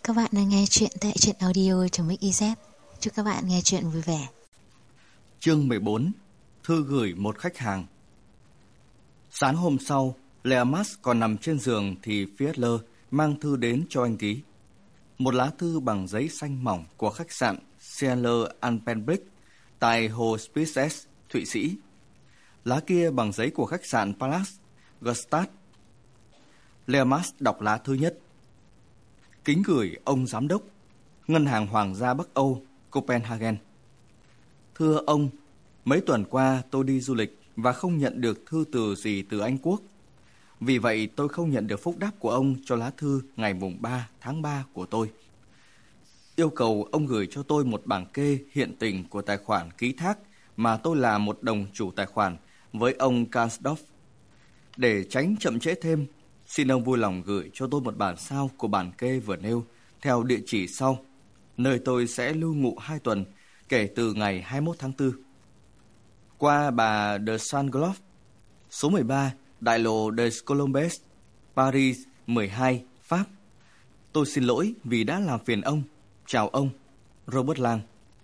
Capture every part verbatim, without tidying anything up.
Các bạn đang nghe chuyện tại truyện audio trong Mix i zét. Chúc các bạn nghe chuyện vui vẻ. Chương mười bốn. Thư gửi một khách hàng. Sáng hôm sau, Leamas còn nằm trên giường thì Fiedler mang thư đến cho anh ký. Một lá thư bằng giấy xanh mỏng của khách sạn Cielo Alpenbrick tại hồ Spetses, Thụy Sĩ. Lá kia bằng giấy của khách sạn Palace, Gstaad. Leamas đọc lá thứ nhất. Kính gửi ông giám đốc, Ngân hàng Hoàng gia Bắc Âu, Copenhagen. Thưa ông, mấy tuần qua tôi đi du lịch và không nhận được thư từ gì từ Anh Quốc. Vì vậy tôi không nhận được phúc đáp của ông cho lá thư ngày mùng ba tháng ba của tôi. Yêu cầu ông gửi cho tôi một bảng kê hiện tình của tài khoản ký thác mà tôi là một đồng chủ tài khoản với ông Karsdorff. Để tránh chậm trễ thêm, xin ông vui lòng gửi cho tôi một bản sao của bản kê vừa nêu theo địa chỉ sau, nơi tôi sẽ lưu ngụ hai tuần kể từ ngày hai mươi mốt tháng tư. Qua bà de Saint-Globe, số mười ba, Đại lộ des Colombes, Paris mười hai, Pháp. Tôi xin lỗi vì đã làm phiền ông. Chào ông, Robert Lang.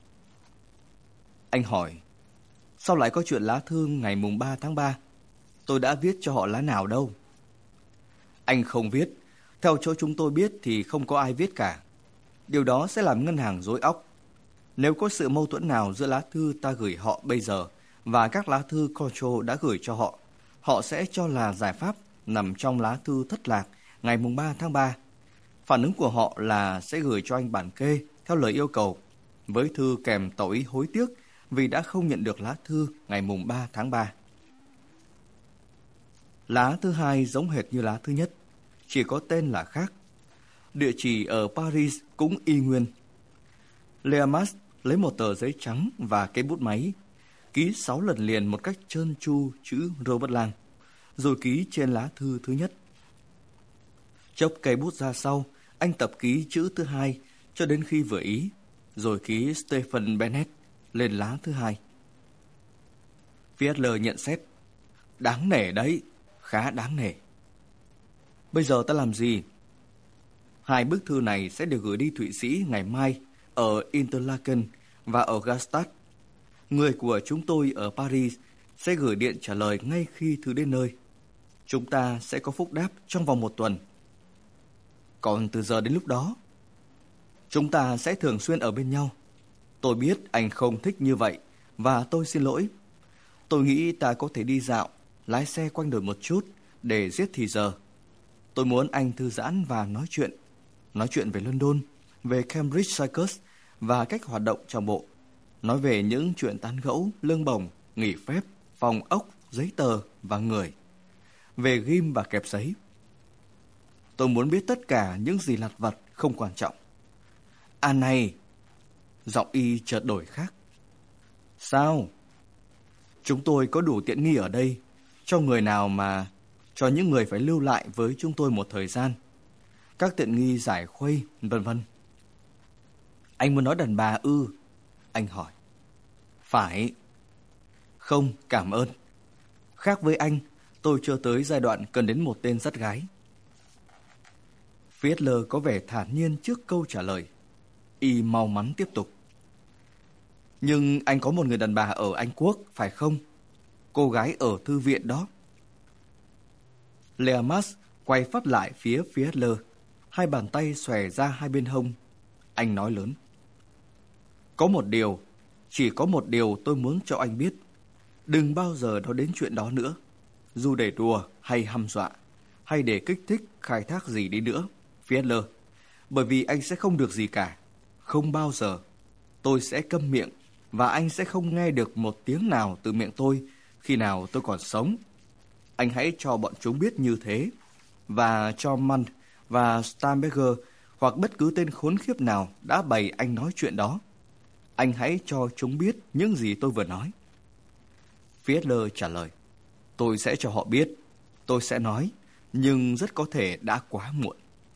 Anh hỏi, sao lại có chuyện lá thư ngày mùng ba tháng ba? Tôi đã viết cho họ lá nào đâu. Anh không viết. Theo chỗ chúng tôi biết thì không có ai viết cả. Điều đó sẽ làm ngân hàng rối óc. Nếu có sự mâu thuẫn nào giữa lá thư ta gửi họ bây giờ và các lá thư Control đã gửi cho họ, họ sẽ cho là giải pháp nằm trong lá thư thất lạc ngày mùng ba tháng ba. Phản ứng của họ là sẽ gửi cho anh bản kê theo lời yêu cầu, với thư kèm tỏ ý hối tiếc vì đã không nhận được lá thư ngày mùng ba tháng ba. Lá thứ hai giống hệt như lá thứ nhất, chỉ có tên là khác. Địa chỉ ở Paris cũng y nguyên. Leamas lấy một tờ giấy trắng và cây bút máy, ký sáu lần liền một cách trơn tru chữ Robert Lang, rồi ký trên lá thư thứ nhất. Chốc cây bút ra sau, anh tập ký chữ thứ hai cho đến khi vừa ý, rồi ký Stephen Bennett lên lá thứ hai. Fiedler nhận xét, đáng nể đấy, khá đáng nể. Bây giờ ta làm gì? Hai bức thư này sẽ được gửi đi Thụy Sĩ ngày mai ở Interlaken và ở Gstaad. Người của chúng tôi ở Paris sẽ gửi điện trả lời ngay khi thư đến nơi. Chúng ta sẽ có phúc đáp trong vòng một tuần. Còn từ giờ đến lúc đó, chúng ta sẽ thường xuyên ở bên nhau. Tôi biết anh không thích như vậy và tôi xin lỗi. Tôi nghĩ ta có thể đi dạo, lái xe quanh đồi một chút để giết thì giờ. Tôi muốn anh thư giãn và nói chuyện. Nói chuyện về London, về Cambridge Circus và cách hoạt động trong bộ. Nói về những chuyện tán gẫu, lương bổng, nghỉ phép, phòng ốc, giấy tờ và người. Về ghim và kẹp giấy. Tôi muốn biết tất cả những gì lặt vặt không quan trọng. À này! Giọng y chợt đổi khác. Sao? Chúng tôi có đủ tiện nghi ở đây cho người nào mà cho những người phải lưu lại với chúng tôi một thời gian. Các tiện nghi giải khuây, vân vân. Anh muốn nói đàn bà ư? Anh hỏi. Phải. Không, cảm ơn. Khác với anh, tôi chưa tới giai đoạn cần đến một tên dắt gái. Fiedler có vẻ thản nhiên trước câu trả lời. Y mau mắn tiếp tục. Nhưng anh có một người đàn bà ở Anh Quốc, phải không? Cô gái ở thư viện đó. Leamas quay phát lại phía Fiedler, hai bàn tay xòe ra hai bên hông. Anh nói lớn. Có một điều, chỉ có một điều tôi muốn cho anh biết. Đừng bao giờ nói đến chuyện đó nữa. Dù để đùa hay hăm dọa, hay để kích thích khai thác gì đi nữa, Fiedler. Bởi vì anh sẽ không được gì cả. Không bao giờ. Tôi sẽ câm miệng và anh sẽ không nghe được một tiếng nào từ miệng tôi khi nào tôi còn sống. Anh hãy cho bọn chúng biết như thế. Và cho Mann và Steinberger hoặc bất cứ tên khốn khiếp nào đã bày anh nói chuyện đó. Anh hãy cho chúng biết những gì tôi vừa nói. Fiedler trả lời. Tôi sẽ cho họ biết. Tôi sẽ nói. Nhưng rất có thể đã quá muộn.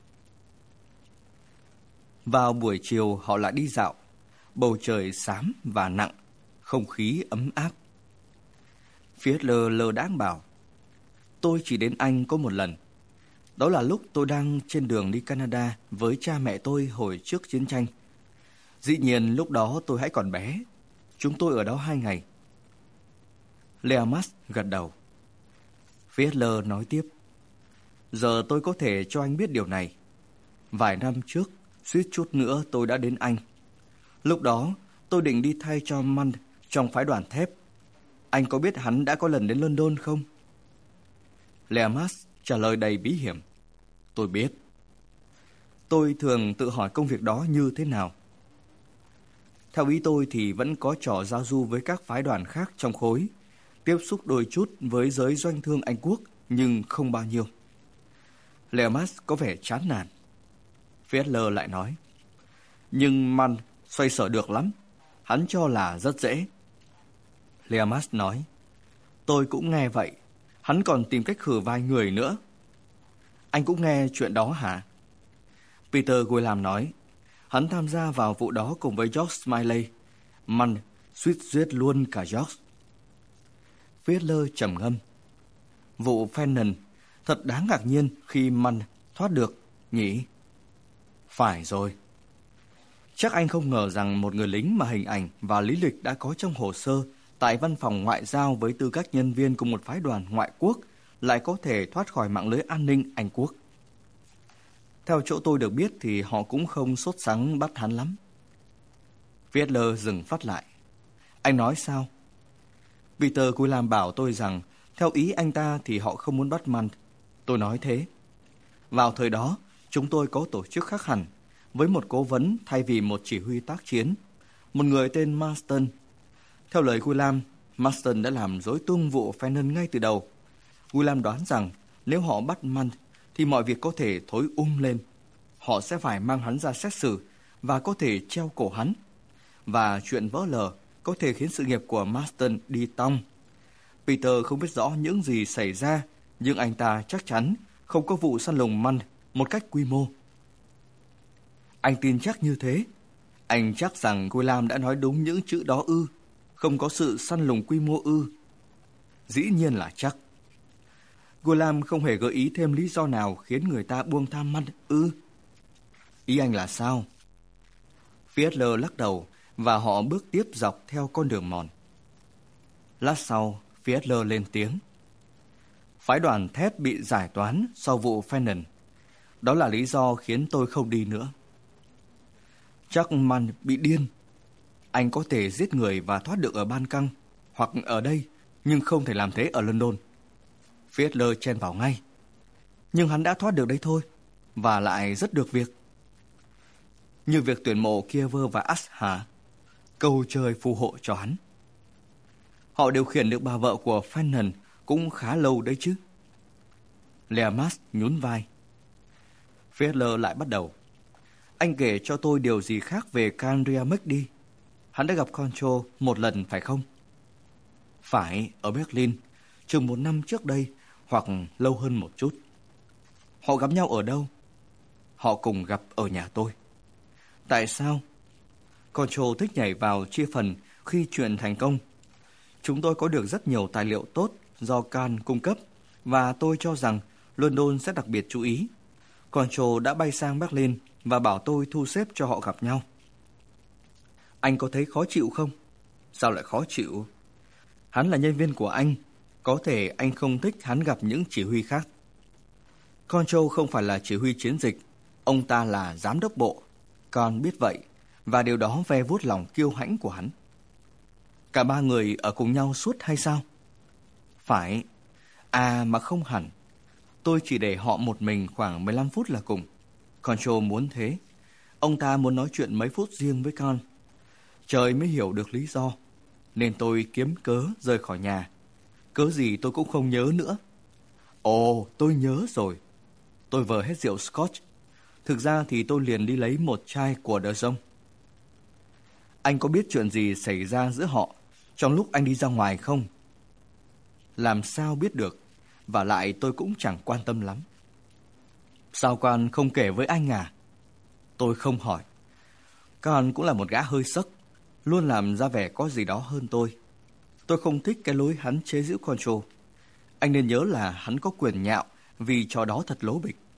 Vào buổi chiều họ lại đi dạo. Bầu trời xám và nặng. Không khí ấm áp. Fiedler lơ đãng bảo. Tôi chỉ đến Anh có một lần. Đó là lúc tôi đang trên đường đi Canada với cha mẹ tôi hồi trước chiến tranh. Dĩ nhiên lúc đó tôi hãy còn bé. Chúng tôi ở đó hai ngày. Leamas gật đầu. Fiedler nói tiếp. Giờ tôi có thể cho anh biết điều này. Vài năm trước, suýt chút nữa tôi đã đến Anh. Lúc đó, tôi định đi thay cho Mann trong phái đoàn thép. Anh có biết hắn đã có lần đến London không? Leamas trả lời đầy bí hiểm. Tôi biết. Tôi thường tự hỏi công việc đó như thế nào. Theo ý tôi thì vẫn có trò giao du với các phái đoàn khác trong khối, tiếp xúc đôi chút với giới doanh thương Anh Quốc, nhưng không bao nhiêu. Leamas có vẻ chán nản. Fiedler lại nói. Nhưng Mann xoay sở được lắm. Hắn cho là rất dễ. Leamas nói. Tôi cũng nghe vậy. Hắn còn tìm cách khử vài người nữa. Anh cũng nghe chuyện đó hả? Peter Guillam nói. Hắn tham gia vào vụ đó cùng với George Smiley. Mann suýt giết luôn cả George. Fiedler trầm ngâm. Vụ Fenton thật đáng ngạc nhiên khi Mann thoát được, nhỉ? Phải rồi. Chắc anh không ngờ rằng một người lính mà hình ảnh và lý lịch đã có trong hồ sơ tại văn phòng ngoại giao với tư cách nhân viên của một phái đoàn ngoại quốc lại có thể thoát khỏi mạng lưới an ninh Anh Quốc. Theo chỗ tôi được biết thì họ cũng không sốt sắng bắt hắn lắm. Fiedler dừng phát lại. Anh nói sao? Peter Guillam bảo tôi rằng theo ý anh ta thì họ không muốn bắt Mann. Tôi nói thế. Vào thời đó, chúng tôi có tổ chức khác hẳn, với một cố vấn thay vì một chỉ huy tác chiến, một người tên Marston. Theo lời Guillam, Marston đã làm rối tung vụ Fenton ngay từ đầu. Guillam đoán rằng nếu họ bắt Mann thì mọi việc có thể thối um lên. Họ sẽ phải mang hắn ra xét xử và có thể treo cổ hắn. Và chuyện vỡ lở có thể khiến sự nghiệp của Marston đi tong. Peter không biết rõ những gì xảy ra, nhưng anh ta chắc chắn không có vụ săn lùng Mann một cách quy mô. Anh tin chắc như thế? Anh chắc rằng Guillam đã nói đúng những chữ đó ư? Không có sự săn lùng quy mô ư? Dĩ nhiên là chắc. Guillam không hề gợi ý thêm lý do nào khiến người ta buông tha Mann ư? Ý anh là sao? Fiedler lắc đầu và họ bước tiếp dọc theo con đường mòn. Lát sau, Fiedler lên tiếng. Phái đoàn thép bị giải toán sau vụ Fenton. Đó là lý do khiến tôi không đi nữa. Chắc Mann bị điên. Anh có thể giết người và thoát được ở Ban Căng hoặc ở đây, nhưng không thể làm thế ở London. Fiedler chen vào ngay. Nhưng hắn đã thoát được đấy thôi, và lại rất được việc. Như việc tuyển mộ Kiever và Ash hả? Cầu trời phù hộ cho hắn. Họ điều khiển được bà vợ của Fenton cũng khá lâu đấy chứ. Leamas nhún vai. Fiedler lại bắt đầu. Anh kể cho tôi điều gì khác về Canriamek đi. Hắn đã gặp Concho một lần phải không? Phải, ở Berlin, chừng một năm trước đây, hoặc lâu hơn một chút. Họ gặp nhau ở đâu? Họ cùng gặp ở nhà tôi. Tại sao? Concho thích nhảy vào chia phần khi chuyện thành công. Chúng tôi có được rất nhiều tài liệu tốt do Can cung cấp, và tôi cho rằng London sẽ đặc biệt chú ý. Concho đã bay sang Berlin và bảo tôi thu xếp cho họ gặp nhau. Anh có thấy khó chịu không? Sao lại khó chịu? Hắn là nhân viên của anh. Có thể anh không thích hắn gặp những chỉ huy khác. Concho không phải là chỉ huy chiến dịch. Ông ta là giám đốc bộ. Con biết vậy, và điều đó ve vuốt lòng kiêu hãnh của hắn. Cả ba người ở cùng nhau suốt hay sao? Phải. À mà không hẳn. Tôi chỉ để họ một mình khoảng mười lăm phút là cùng. Concho muốn thế. Ông ta muốn nói chuyện mấy phút riêng với con. Trời mới hiểu được lý do. Nên tôi kiếm cớ rời khỏi nhà. Cớ gì tôi cũng không nhớ nữa. Ồ, tôi nhớ rồi. Tôi vờ hết rượu Scotch. Thực ra thì tôi liền đi lấy một chai của De Jong. Anh có biết chuyện gì xảy ra giữa họ trong lúc anh đi ra ngoài không? Làm sao biết được? Và lại tôi cũng chẳng quan tâm lắm. Sao con không kể với anh à? Tôi không hỏi. Con cũng là một gã hơi sấc, luôn làm ra vẻ có gì đó hơn tôi. Tôi không thích cái lối hắn chế giễu Concho. Anh nên nhớ là hắn có quyền nhạo vì trò đó thật lố bịch.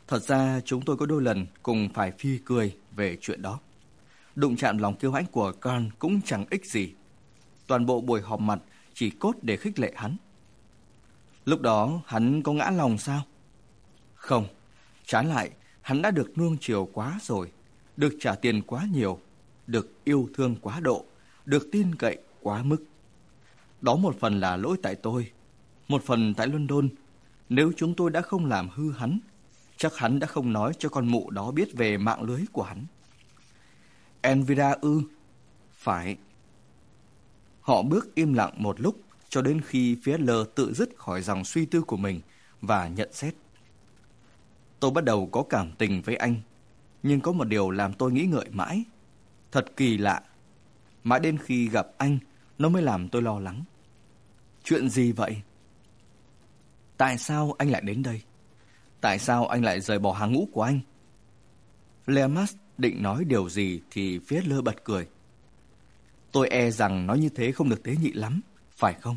Thật ra chúng tôi có đôi lần cùng phải phi cười về chuyện đó. Đụng chạm lòng kiêu hãnh của Carl cũng chẳng ích gì. Toàn bộ buổi họp mặt chỉ cốt để khích lệ hắn. Lúc đó hắn có ngã lòng sao? Không, trái lại, hắn đã được nuông chiều quá rồi, được trả tiền quá nhiều, được yêu thương quá độ, được tin cậy quá mức. Đó một phần là lỗi tại tôi, một phần tại London. Nếu chúng tôi đã không làm hư hắn, chắc hắn đã không nói cho con mụ đó biết về mạng lưới của hắn. Elvira ư? Phải. Họ bước im lặng một lúc cho đến khi Fiedler tự dứt khỏi dòng suy tư của mình và nhận xét. Tôi bắt đầu có cảm tình với anh, nhưng có một điều làm tôi nghĩ ngợi mãi. Thật kỳ lạ. Mãi đến khi gặp anh, nó mới làm tôi lo lắng. Chuyện gì vậy? Tại sao anh lại đến đây? Tại sao anh lại rời bỏ hàng ngũ của anh? Leamas định nói điều gì thì Fiedler bật cười. Tôi e rằng nói như thế không được tế nhị lắm, phải không?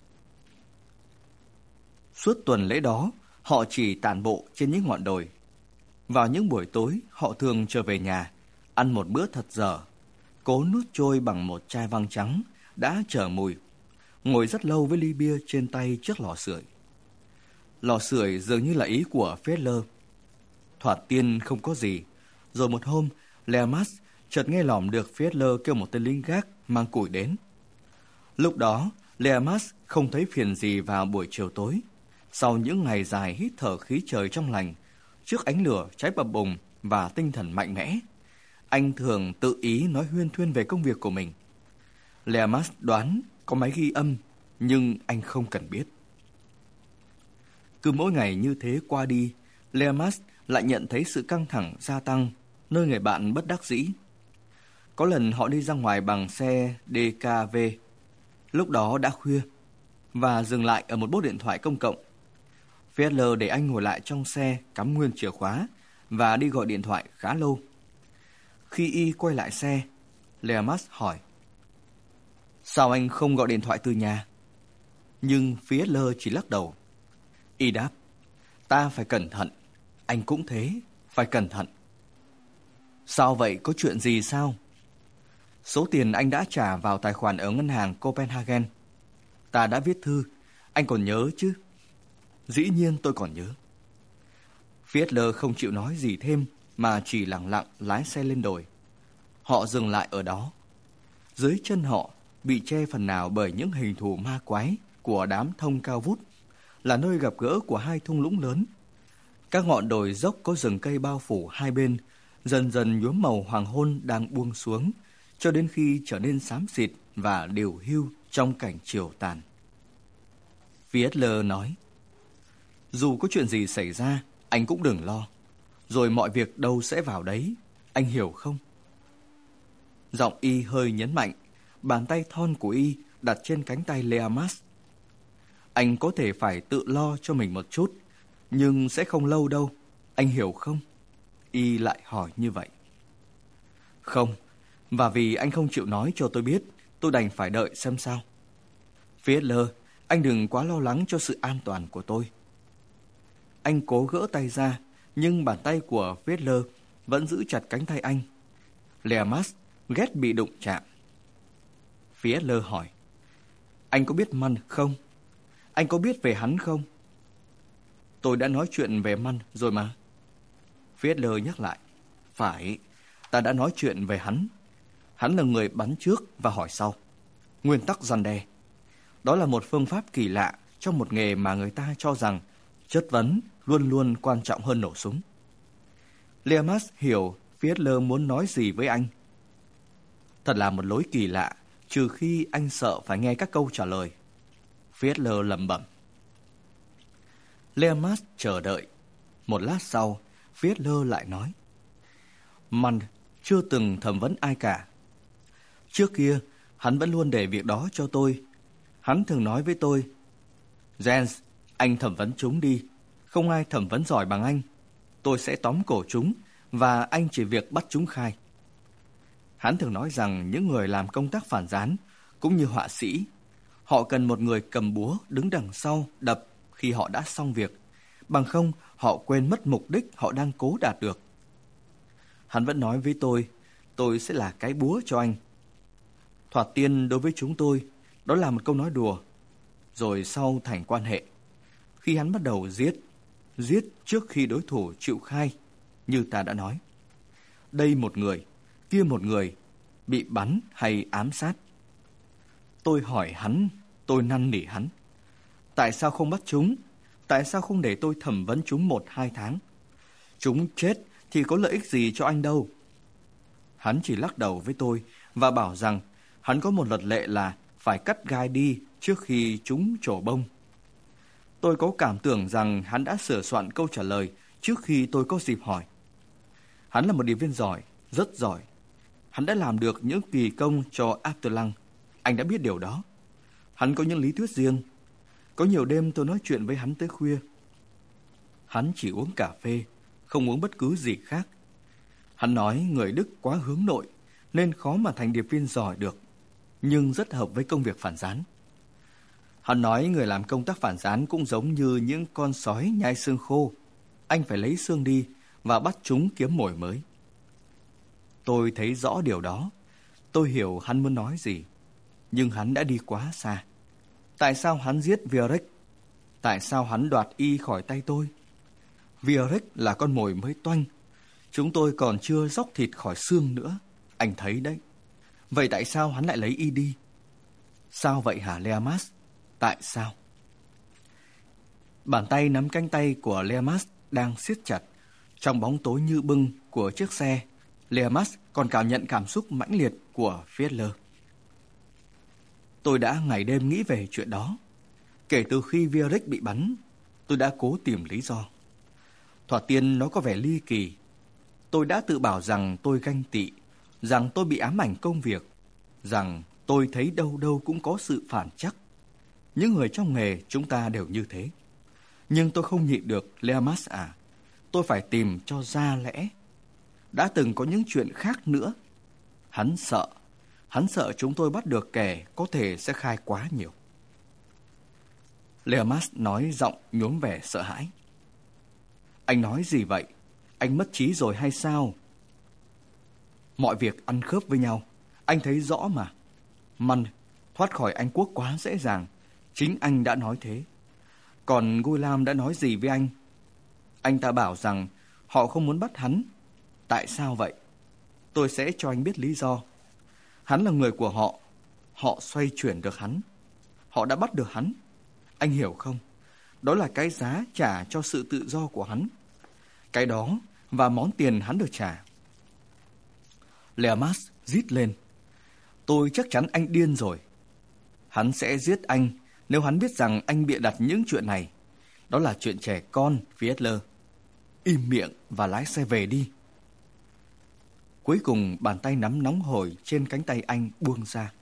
Suốt tuần lễ đó, họ chỉ tản bộ trên những ngọn đồi. Vào những buổi tối, họ thường trở về nhà, ăn một bữa thật dở, cố nuốt trôi bằng một chai vang trắng đã trở mùi, ngồi rất lâu với ly bia trên tay trước lò sưởi. Lò sưởi dường như là ý của Fiedler. Thoạt tiên không có gì, rồi một hôm, Leamas chợt nghe lỏm được Fiedler kêu một tên lính gác mang củi đến. Lúc đó, Leamas không thấy phiền gì vào buổi chiều tối. Sau những ngày dài hít thở khí trời trong lành, trước ánh lửa cháy bập bùng và tinh thần mạnh mẽ, anh thường tự ý nói huyên thuyên về công việc của mình. Leamas đoán có máy ghi âm, nhưng anh không cần biết. Cứ mỗi ngày như thế qua đi, Leamas lại nhận thấy sự căng thẳng gia tăng, nơi người bạn bất đắc dĩ. Có lần họ đi ra ngoài bằng xe đê ca vê, lúc đó đã khuya, và dừng lại ở một bốt điện thoại công cộng. Fiedler để anh ngồi lại trong xe cắm nguyên chìa khóa và đi gọi điện thoại khá lâu. Khi y quay lại xe, Leamas hỏi: Sao anh không gọi điện thoại từ nhà? Nhưng Fiedler chỉ lắc đầu. Y đáp: Ta phải cẩn thận. Anh cũng thế, phải cẩn thận. Sao vậy, có chuyện gì sao? Số tiền anh đã trả vào tài khoản ở ngân hàng Copenhagen. Ta đã viết thư, anh còn nhớ chứ? Dĩ nhiên tôi còn nhớ. Fiedler không chịu nói gì thêm mà chỉ lặng lặng lái xe lên đồi. Họ dừng lại ở đó. Dưới chân họ bị che phần nào bởi những hình thù ma quái của đám thông cao vút, là nơi gặp gỡ của hai thung lũng lớn. Các ngọn đồi dốc có rừng cây bao phủ hai bên, dần dần nhuốm màu hoàng hôn đang buông xuống, cho đến khi trở nên xám xịt và điều hưu trong cảnh chiều tàn. Fiedler nói: Dù có chuyện gì xảy ra, anh cũng đừng lo. Rồi mọi việc đâu sẽ vào đấy, anh hiểu không? Giọng y hơi nhấn mạnh, bàn tay thon của y đặt trên cánh tay Leamas. Anh có thể phải tự lo cho mình một chút, nhưng sẽ không lâu đâu, anh hiểu không? Y lại hỏi như vậy. Không, và vì anh không chịu nói cho tôi biết, tôi đành phải đợi xem sao. Fiedler, anh đừng quá lo lắng cho sự an toàn của tôi. Anh cố gỡ tay ra, nhưng bàn tay của Fiedler vẫn giữ chặt cánh tay anh. Leamas ghét bị đụng chạm. Fiedler hỏi: Anh có biết Mann không? Anh có biết về hắn không? Tôi đã nói chuyện về Mann rồi mà. Fiedler nhắc lại: Phải, ta đã nói chuyện về hắn. Hắn là người bắn trước và hỏi sau. Nguyên tắc răn đe. Đó là một phương pháp kỳ lạ trong một nghề mà người ta cho rằng chất vấn luôn luôn quan trọng hơn nổ súng. Leamas hiểu Fiedler muốn nói gì với anh. Thật là một lối kỳ lạ, trừ khi anh sợ phải nghe các câu trả lời. Fiedler lẩm bẩm. Leamas chờ đợi. Một lát sau, Fiedler lại nói: Mann chưa từng thẩm vấn ai cả. Trước kia, hắn vẫn luôn để việc đó cho tôi. Hắn thường nói với tôi: Jens, anh thẩm vấn chúng đi. Không ai thẩm vấn giỏi bằng anh. Tôi sẽ tóm cổ chúng và anh chỉ việc bắt chúng khai. Hắn thường nói rằng những người làm công tác phản gián cũng như họa sĩ, họ cần một người cầm búa đứng đằng sau đập khi họ đã xong việc, bằng không họ quên mất mục đích họ đang cố đạt được. Hắn vẫn nói với tôi, tôi sẽ là cái búa cho anh. Thoạt tiên đối với chúng tôi, đó là một câu nói đùa, rồi sau thành quan hệ. Khi hắn bắt đầu giết, giết trước khi đối thủ chịu khai, như ta đã nói. Đây một người, kia một người, bị bắn hay ám sát. Tôi hỏi hắn, tôi năn nỉ hắn. Tại sao không bắt chúng? Tại sao không để tôi thẩm vấn chúng một hai tháng? Chúng chết thì có lợi ích gì cho anh đâu. Hắn chỉ lắc đầu với tôi và bảo rằng hắn có một luật lệ là phải cắt gai đi trước khi chúng trổ bông. Tôi có cảm tưởng rằng hắn đã sửa soạn câu trả lời trước khi tôi có dịp hỏi. Hắn là một điệp viên giỏi, rất giỏi. Hắn đã làm được những kỳ công cho Abtelang. Anh đã biết điều đó. Hắn có những lý thuyết riêng. Có nhiều đêm tôi nói chuyện với hắn tới khuya. Hắn chỉ uống cà phê, không uống bất cứ gì khác. Hắn nói người Đức quá hướng nội nên khó mà thành điệp viên giỏi được, nhưng rất hợp với công việc phản gián. Hắn nói người làm công tác phản gián cũng giống như những con sói nhai xương khô. Anh phải lấy xương đi và bắt chúng kiếm mồi mới. Tôi thấy rõ điều đó. Tôi hiểu hắn muốn nói gì. Nhưng hắn đã đi quá xa. Tại sao hắn giết Viarek? Tại sao hắn đoạt y khỏi tay tôi? Viarek là con mồi mới toanh. Chúng tôi còn chưa róc thịt khỏi xương nữa. Anh thấy đấy. Vậy tại sao hắn lại lấy y đi? Sao vậy hả Leamas? Tại sao? Bàn tay nắm cánh tay của Leamas đang siết chặt. Trong bóng tối như bưng của chiếc xe, Leamas còn cảm nhận cảm xúc mãnh liệt của Fiedler. Tôi đã ngày đêm nghĩ về chuyện đó. Kể từ khi Viarek bị bắn, tôi đã cố tìm lý do. Thoạt tiên nó có vẻ ly kỳ. Tôi đã tự bảo rằng tôi ganh tị, rằng tôi bị ám ảnh công việc, rằng tôi thấy đâu đâu cũng có sự phản trắc. Những người trong nghề chúng ta đều như thế. Nhưng tôi không nhịn được, Leamas à. Tôi phải tìm cho ra lẽ. Đã từng có những chuyện khác nữa. Hắn sợ. Hắn sợ chúng tôi bắt được kẻ có thể sẽ khai quá nhiều. Leamas nói giọng nhuốm vẻ sợ hãi. Anh nói gì vậy? Anh mất trí rồi hay sao? Mọi việc ăn khớp với nhau. Anh thấy rõ mà. Măn, thoát khỏi Anh quốc quá dễ dàng. Chính anh đã nói thế. Còn Gulam đã nói gì với anh? Anh ta bảo rằng họ không muốn bắt hắn. Tại sao vậy? Tôi sẽ cho anh biết lý do. Hắn là người của họ. Họ xoay chuyển được hắn. Họ đã bắt được hắn. Anh hiểu không? Đó là cái giá trả cho sự tự do của hắn. Cái đó và món tiền hắn được trả. Leamas rít lên. Tôi chắc chắn anh điên rồi. Hắn sẽ giết anh nếu hắn biết rằng anh bịa đặt những chuyện này. Đó là chuyện trẻ con, Fiedler. Im miệng và lái xe về đi. Cuối cùng bàn tay nắm nóng hổi trên cánh tay anh buông ra.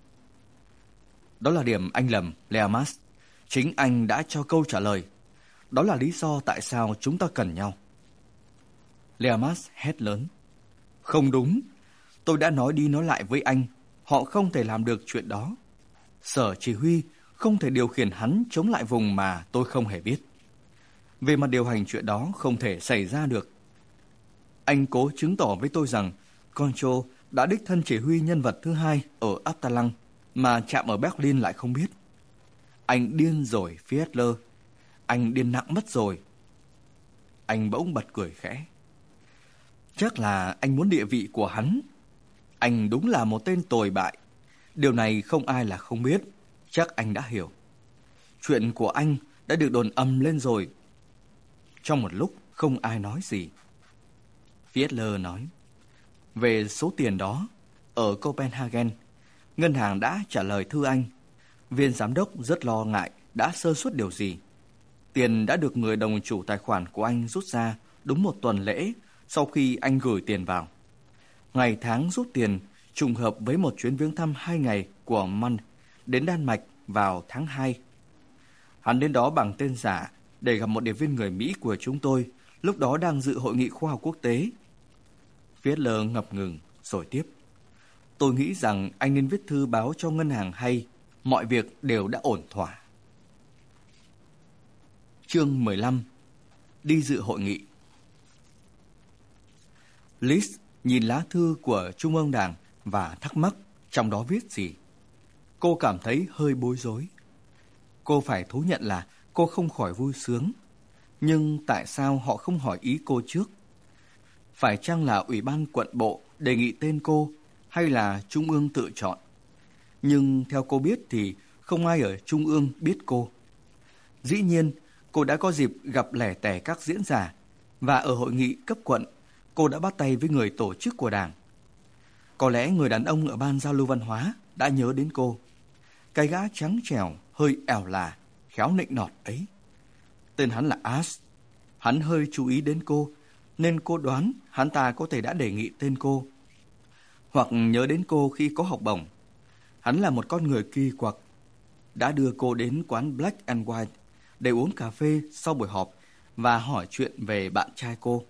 Đó là điểm anh lầm, Leamas. Chính anh đã cho câu trả lời. Đó là lý do tại sao chúng ta cần nhau. Leamas hét lớn. Không đúng. Tôi đã nói đi nói lại với anh. Họ không thể làm được chuyện đó. Sở chỉ huy không thể điều khiển hắn chống lại vùng mà tôi không hề biết. Về mặt điều hành chuyện đó không thể xảy ra được. Anh cố chứng tỏ với tôi rằng Concho đã đích thân chỉ huy nhân vật thứ hai ở Abtelang mà chạm ở Berlin lại không biết. Anh điên rồi, Fiedler. Anh điên nặng mất rồi. Anh bỗng bật cười khẽ. Chắc là anh muốn địa vị của hắn. Anh đúng là một tên tồi bại. Điều này không ai là không biết. Chắc anh đã hiểu. Chuyện của anh đã được đồn ầm lên rồi. Trong một lúc không ai nói gì. Fiedler nói. Về số tiền đó, ở Copenhagen, ngân hàng đã trả lời thư anh. Viên giám đốc rất lo ngại đã sơ suất điều gì. Tiền đã được người đồng chủ tài khoản của anh rút ra đúng một tuần lễ sau khi anh gửi tiền vào. Ngày tháng rút tiền trùng hợp với một chuyến viếng thăm hai ngày của Mann đến Đan Mạch vào tháng hai. Hắn đến đó bằng tên giả để gặp một điệp viên người Mỹ của chúng tôi, lúc đó đang dự hội nghị khoa học quốc tế. Fiedler ngập ngừng rồi tiếp. Tôi nghĩ rằng anh nên viết thư báo cho ngân hàng hay mọi việc đều đã ổn thỏa. Chương mười lăm. đi dự hội nghị. Liz nhìn lá thư của Trung ương Đảng và thắc mắc trong đó viết gì. Cô cảm thấy hơi bối rối. Cô phải thú nhận là cô không khỏi vui sướng. Nhưng tại sao họ không hỏi ý cô trước? Phải chăng là Ủy ban quận bộ đề nghị tên cô hay là Trung ương tự chọn? Nhưng theo cô biết thì không ai ở Trung ương biết cô. Dĩ nhiên, cô đã có dịp gặp lẻ tẻ các diễn giả và ở hội nghị cấp quận, cô đã bắt tay với người tổ chức của đảng. Có lẽ người đàn ông ở ban giao lưu văn hóa đã nhớ đến cô. Cái gã trắng trẻo, hơi ẻo lả, khéo nịnh nọt ấy. Tên hắn là As. Hắn hơi chú ý đến cô, nên cô đoán hắn ta có thể đã đề nghị tên cô. Hoặc nhớ đến cô khi có học bổng. Hắn là một con người kỳ quặc. Đã đưa cô đến quán Black and White để uống cà phê sau buổi họp và hỏi chuyện về bạn trai cô.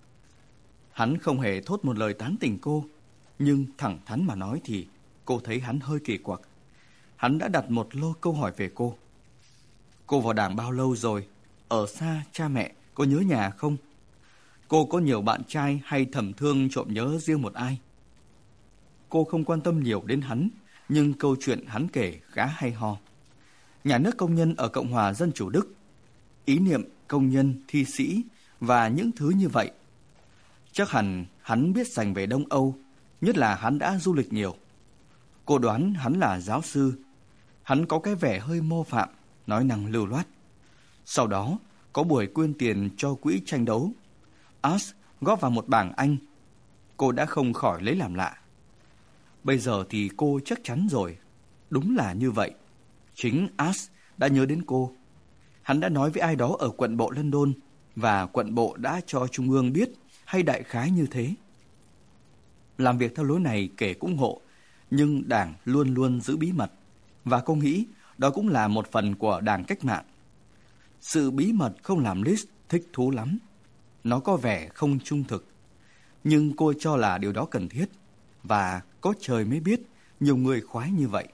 Hắn không hề thốt một lời tán tỉnh cô, nhưng thẳng thắn mà nói thì cô thấy hắn hơi kỳ quặc. Hắn đã đặt một lô câu hỏi về cô. Cô vào đảng bao lâu rồi? Ở xa cha mẹ, có nhớ nhà không? Cô có nhiều bạn trai hay thầm thương trộm nhớ riêng một ai? Cô không quan tâm nhiều đến hắn, nhưng câu chuyện hắn kể khá hay ho. Nhà nước công nhân ở Cộng hòa Dân chủ Đức, ý niệm công nhân, thi sĩ và những thứ như vậy. Chắc hẳn hắn biết dành về Đông Âu, nhất là hắn đã du lịch nhiều. Cô đoán hắn là giáo sư. Hắn có cái vẻ hơi mô phạm, nói năng lưu loát. Sau đó, có buổi quyên tiền cho quỹ tranh đấu. As góp vào một bảng Anh. Cô đã không khỏi lấy làm lạ. Bây giờ thì cô chắc chắn rồi. Đúng là như vậy. Chính As đã nhớ đến cô. Hắn đã nói với ai đó ở quận bộ London và quận bộ đã cho Trung ương biết hay đại khái như thế. Làm việc theo lối này kể cũng hộ, nhưng đảng luôn luôn giữ bí mật. Và cô nghĩ đó cũng là một phần của đảng cách mạng. Sự bí mật không làm Liz thích thú lắm. Nó có vẻ không trung thực. Nhưng cô cho là điều đó cần thiết. Và có trời mới biết nhiều người khoái như vậy.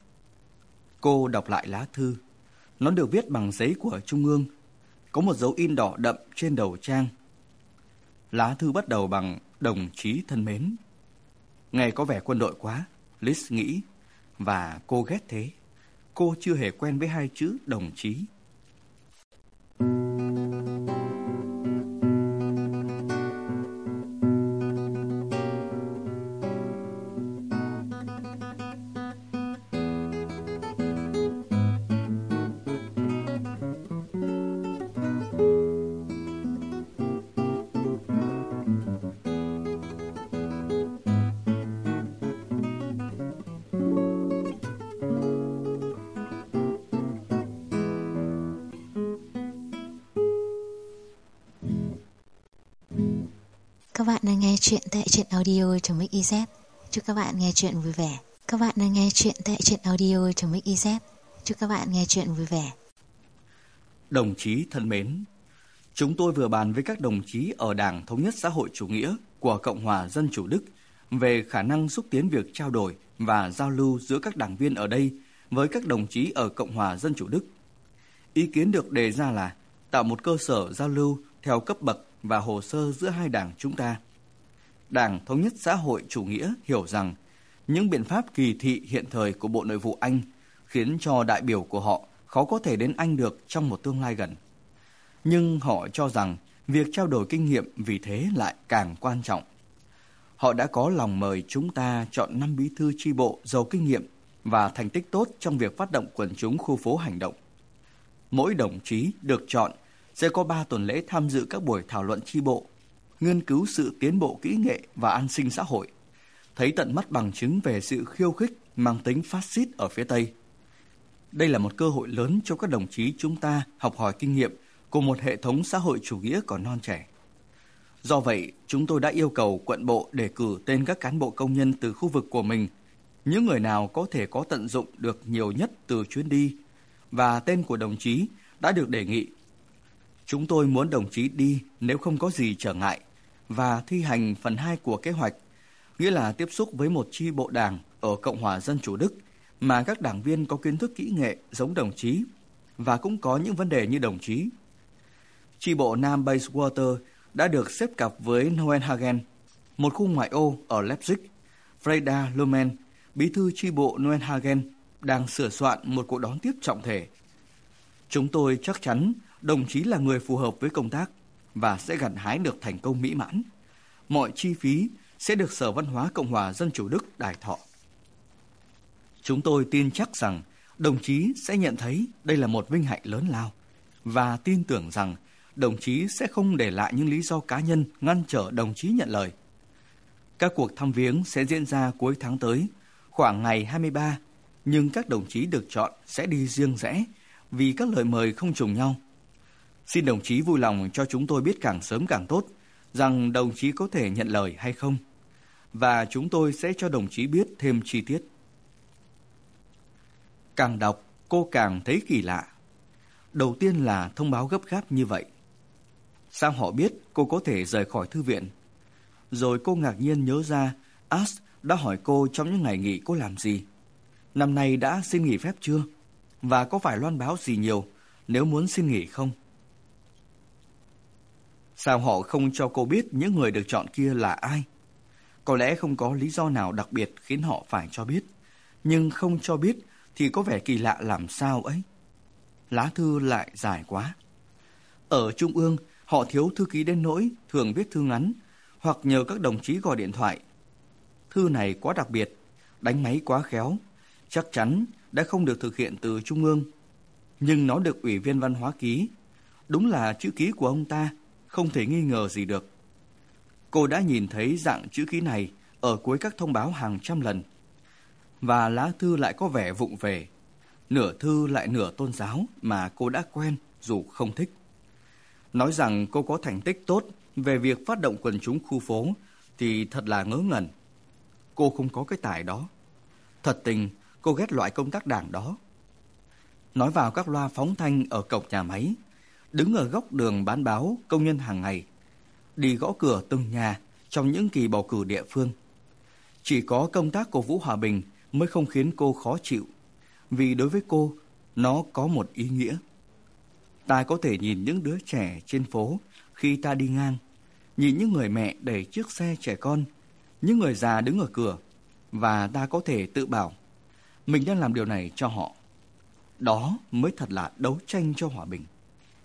Cô đọc lại lá thư. Nó được viết bằng giấy của Trung ương. Có một dấu in đỏ đậm trên đầu trang. Lá thư bắt đầu bằng đồng chí thân mến. Nghe có vẻ quân đội quá, Liz nghĩ. Và cô ghét thế. Cô chưa hề quen với hai chữ đồng chí. Các bạn đang nghe chuyện tại truyện audio.mix.iz. Chúc các bạn nghe chuyện vui vẻ. Các bạn đang nghe chuyện tại truyện audio.mix.iz. Chúc các bạn nghe chuyện vui vẻ. Đồng chí thân mến, chúng tôi vừa bàn với các đồng chí ở Đảng Thống nhất Xã hội Chủ nghĩa của Cộng hòa Dân chủ Đức về khả năng xúc tiến việc trao đổi và giao lưu giữa các đảng viên ở đây với các đồng chí ở Cộng hòa Dân chủ Đức. Ý kiến được đề ra là tạo một cơ sở giao lưu theo cấp bậc và hồ sơ giữa hai đảng chúng ta. Đảng Thống nhất Xã hội Chủ nghĩa hiểu rằng những biện pháp kỳ thị hiện thời của Bộ Nội vụ Anh khiến cho đại biểu của họ khó có thể đến Anh được trong một tương lai gần. Nhưng họ cho rằng việc trao đổi kinh nghiệm vì thế lại càng quan trọng. Họ đã có lòng mời chúng ta chọn năm bí thư chi bộ giàu kinh nghiệm và thành tích tốt trong việc phát động quần chúng khu phố hành động. Mỗi đồng chí được chọn sẽ có ba tuần lễ tham dự các buổi thảo luận chi bộ, nghiên cứu sự tiến bộ kỹ nghệ và an sinh xã hội, thấy tận mắt bằng chứng về sự khiêu khích mang tính phát xít ở phía Tây. Đây là một cơ hội lớn cho các đồng chí chúng ta học hỏi kinh nghiệm của một hệ thống xã hội chủ nghĩa còn non trẻ. Do vậy, chúng tôi đã yêu cầu quận bộ đề cử tên các cán bộ công nhân từ khu vực của mình, những người nào có thể có tận dụng được nhiều nhất từ chuyến đi, và tên của đồng chí đã được đề nghị. Chúng tôi muốn đồng chí đi nếu không có gì trở ngại và thi hành phần hai của kế hoạch, nghĩa là tiếp xúc với một chi bộ đảng ở Cộng hòa Dân chủ Đức mà các đảng viên có kiến thức kỹ nghệ giống đồng chí và cũng có những vấn đề như đồng chí. chi bộ Nam Bayswater đã được xếp cặp với Neuenhagen, một khu ngoại ô ở Leipzig. Freda Lumen, bí thư chi bộ Neuenhagen, đang sửa soạn một cuộc đón tiếp trọng thể. Chúng tôi chắc chắn đồng chí là người phù hợp với công tác và sẽ gặt hái được thành công mỹ mãn. Mọi chi phí sẽ được Sở Văn hóa Cộng hòa Dân chủ Đức đài thọ. Chúng tôi tin chắc rằng đồng chí sẽ nhận thấy đây là một vinh hạnh lớn lao và tin tưởng rằng đồng chí sẽ không để lại những lý do cá nhân ngăn trở đồng chí nhận lời. Các cuộc thăm viếng sẽ diễn ra cuối tháng tới, khoảng ngày hai mươi ba, nhưng các đồng chí được chọn sẽ đi riêng rẽ vì các lời mời không trùng nhau. Xin đồng chí vui lòng cho chúng tôi biết càng sớm càng tốt rằng đồng chí có thể nhận lời hay không, và chúng tôi sẽ cho đồng chí biết thêm chi tiết. Càng đọc, cô càng thấy kỳ lạ. Đầu tiên là thông báo gấp gáp như vậy. Sao họ biết cô có thể rời khỏi thư viện? Rồi cô ngạc nhiên nhớ ra Ash đã hỏi cô trong những ngày nghỉ cô làm gì. Năm nay đã xin nghỉ phép chưa? Và có phải loan báo gì nhiều nếu muốn xin nghỉ không? Sao họ không cho cô biết những người được chọn kia là ai? Có lẽ không có lý do nào đặc biệt khiến họ phải cho biết. Nhưng không cho biết thì có vẻ kỳ lạ làm sao ấy. Lá thư lại dài quá. Ở Trung ương, họ thiếu thư ký đến nỗi thường viết thư ngắn hoặc nhờ các đồng chí gọi điện thoại. Thư này quá đặc biệt, đánh máy quá khéo, chắc chắn đã không được thực hiện từ Trung ương. Nhưng nó được Ủy viên Văn hóa ký. Đúng là chữ ký của ông ta, không thể nghi ngờ gì được. Cô đã nhìn thấy dạng chữ ký này ở cuối các thông báo hàng trăm lần. Và lá thư lại có vẻ vụng về, nửa thư lại nửa tôn giáo mà cô đã quen dù không thích. Nói rằng cô có thành tích tốt về việc phát động quần chúng khu phố thì thật là ngớ ngẩn. Cô không có cái tài đó. Thật tình, cô ghét loại công tác đảng đó. Nói vào các loa phóng thanh ở cổng nhà máy, đứng ở góc đường bán báo công nhân hàng ngày, đi gõ cửa từng nhà trong những kỳ bầu cử địa phương. Chỉ có công tác cổ vũ hòa bình mới không khiến cô khó chịu, vì đối với cô, nó có một ý nghĩa. Ta có thể nhìn những đứa trẻ trên phố khi ta đi ngang, nhìn những người mẹ đẩy chiếc xe trẻ con, những người già đứng ở cửa, và ta có thể tự bảo, mình đang làm điều này cho họ. Đó mới thật là đấu tranh cho hòa bình.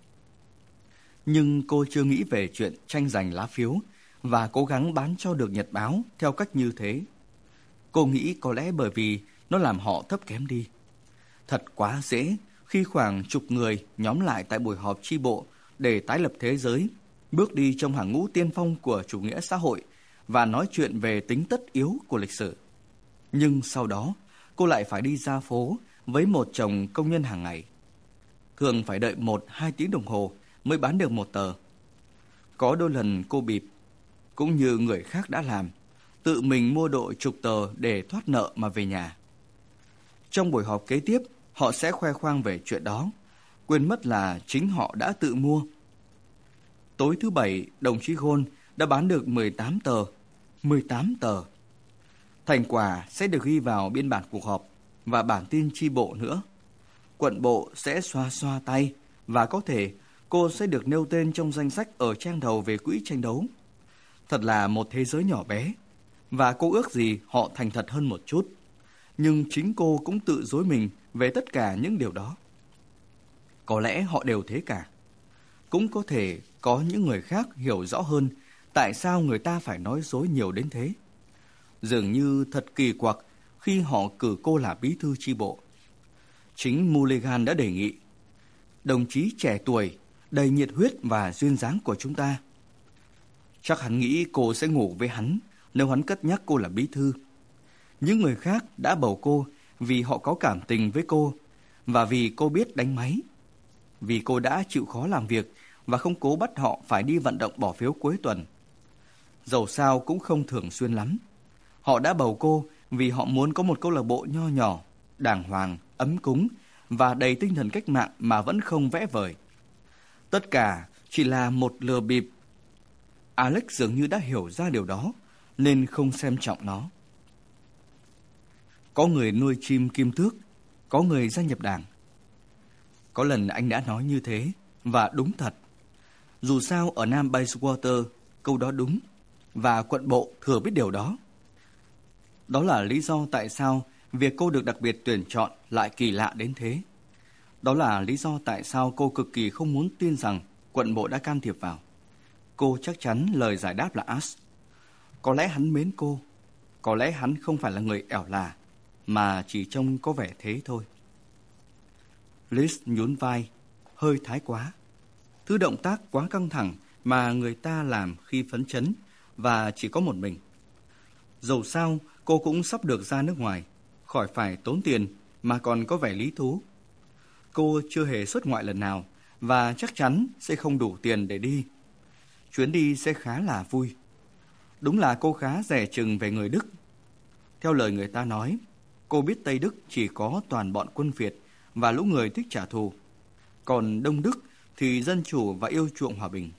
Nhưng cô chưa nghĩ về chuyện tranh giành lá phiếu và cố gắng bán cho được nhật báo theo cách như thế. Cô nghĩ có lẽ bởi vì nó làm họ thấp kém đi. Thật quá dễ khi khoảng chục người nhóm lại tại buổi họp chi bộ để tái lập thế giới, bước đi trong hàng ngũ tiên phong của chủ nghĩa xã hội và nói chuyện về tính tất yếu của lịch sử. Nhưng sau đó, cô lại phải đi ra phố với một chồng công nhân hàng ngày. Thường phải đợi một hai tiếng đồng hồ mới bán được một tờ. Có đôi lần cô bịp, cũng như người khác đã làm, tự mình mua độ chục tờ để thoát nợ mà về nhà. Trong buổi họp kế tiếp, họ sẽ khoe khoang về chuyện đó, quên mất là chính họ đã tự mua. Tối thứ Bảy, đồng chí Gôn đã bán được mười tám tờ. mười tám tờ. Thành quả sẽ được ghi vào biên bản cuộc họp và bản tin chi bộ nữa. Quận bộ sẽ xoa xoa tay và có thể cô sẽ được nêu tên trong danh sách ở trang đầu về quỹ tranh đấu. Thật là một thế giới nhỏ bé, và cô ước gì họ thành thật hơn một chút. Nhưng chính cô cũng tự dối mình về tất cả những điều đó. Có lẽ họ đều thế cả. Cũng có thể có những người khác hiểu rõ hơn tại sao người ta phải nói dối nhiều đến thế. Dường như thật kỳ quặc khi họ cử cô là bí thư chi bộ. Chính Mulligan đã đề nghị, đồng chí trẻ tuổi, đầy nhiệt huyết và duyên dáng của chúng ta. Chắc hắn nghĩ cô sẽ ngủ với hắn nếu hắn cất nhắc cô là bí thư. Những người khác đã bầu cô vì họ có cảm tình với cô và vì cô biết đánh máy. Vì cô đã chịu khó làm việc và không cố bắt họ phải đi vận động bỏ phiếu cuối tuần. Dầu sao cũng không thường xuyên lắm. Họ đã bầu cô vì họ muốn có một câu lạc bộ nho nhỏ, đàng hoàng, ấm cúng và đầy tinh thần cách mạng mà vẫn không vẽ vời. Tất cả chỉ là một lừa bịp. Alex dường như đã hiểu ra điều đó nên không xem trọng nó. Có người nuôi chim kim tước, có người gia nhập đảng. Có lần anh đã nói như thế, và đúng thật. Dù sao ở Nam Bayswater, câu đó đúng, và quận bộ thừa biết điều đó. Đó là lý do tại sao việc cô được đặc biệt tuyển chọn lại kỳ lạ đến thế. Đó là lý do tại sao cô cực kỳ không muốn tin rằng quận bộ đã can thiệp vào. Cô chắc chắn lời giải đáp là Ash. Có lẽ hắn mến cô, có lẽ hắn không phải là người ẻo lả, mà chỉ trông có vẻ thế thôi. Liz nhún vai, hơi thái quá. Thứ động tác quá căng thẳng mà người ta làm khi phấn chấn và chỉ có một mình. Dầu sao, cô cũng sắp được ra nước ngoài, khỏi phải tốn tiền mà còn có vẻ lý thú. Cô chưa hề xuất ngoại lần nào và chắc chắn sẽ không đủ tiền để đi. Chuyến đi sẽ khá là vui. Đúng là cô khá dè chừng về người Đức. Theo lời người ta nói, cô biết Tây Đức chỉ có toàn bọn quân Việt và lũ người thích trả thù. Còn Đông Đức thì dân chủ và yêu chuộng hòa bình.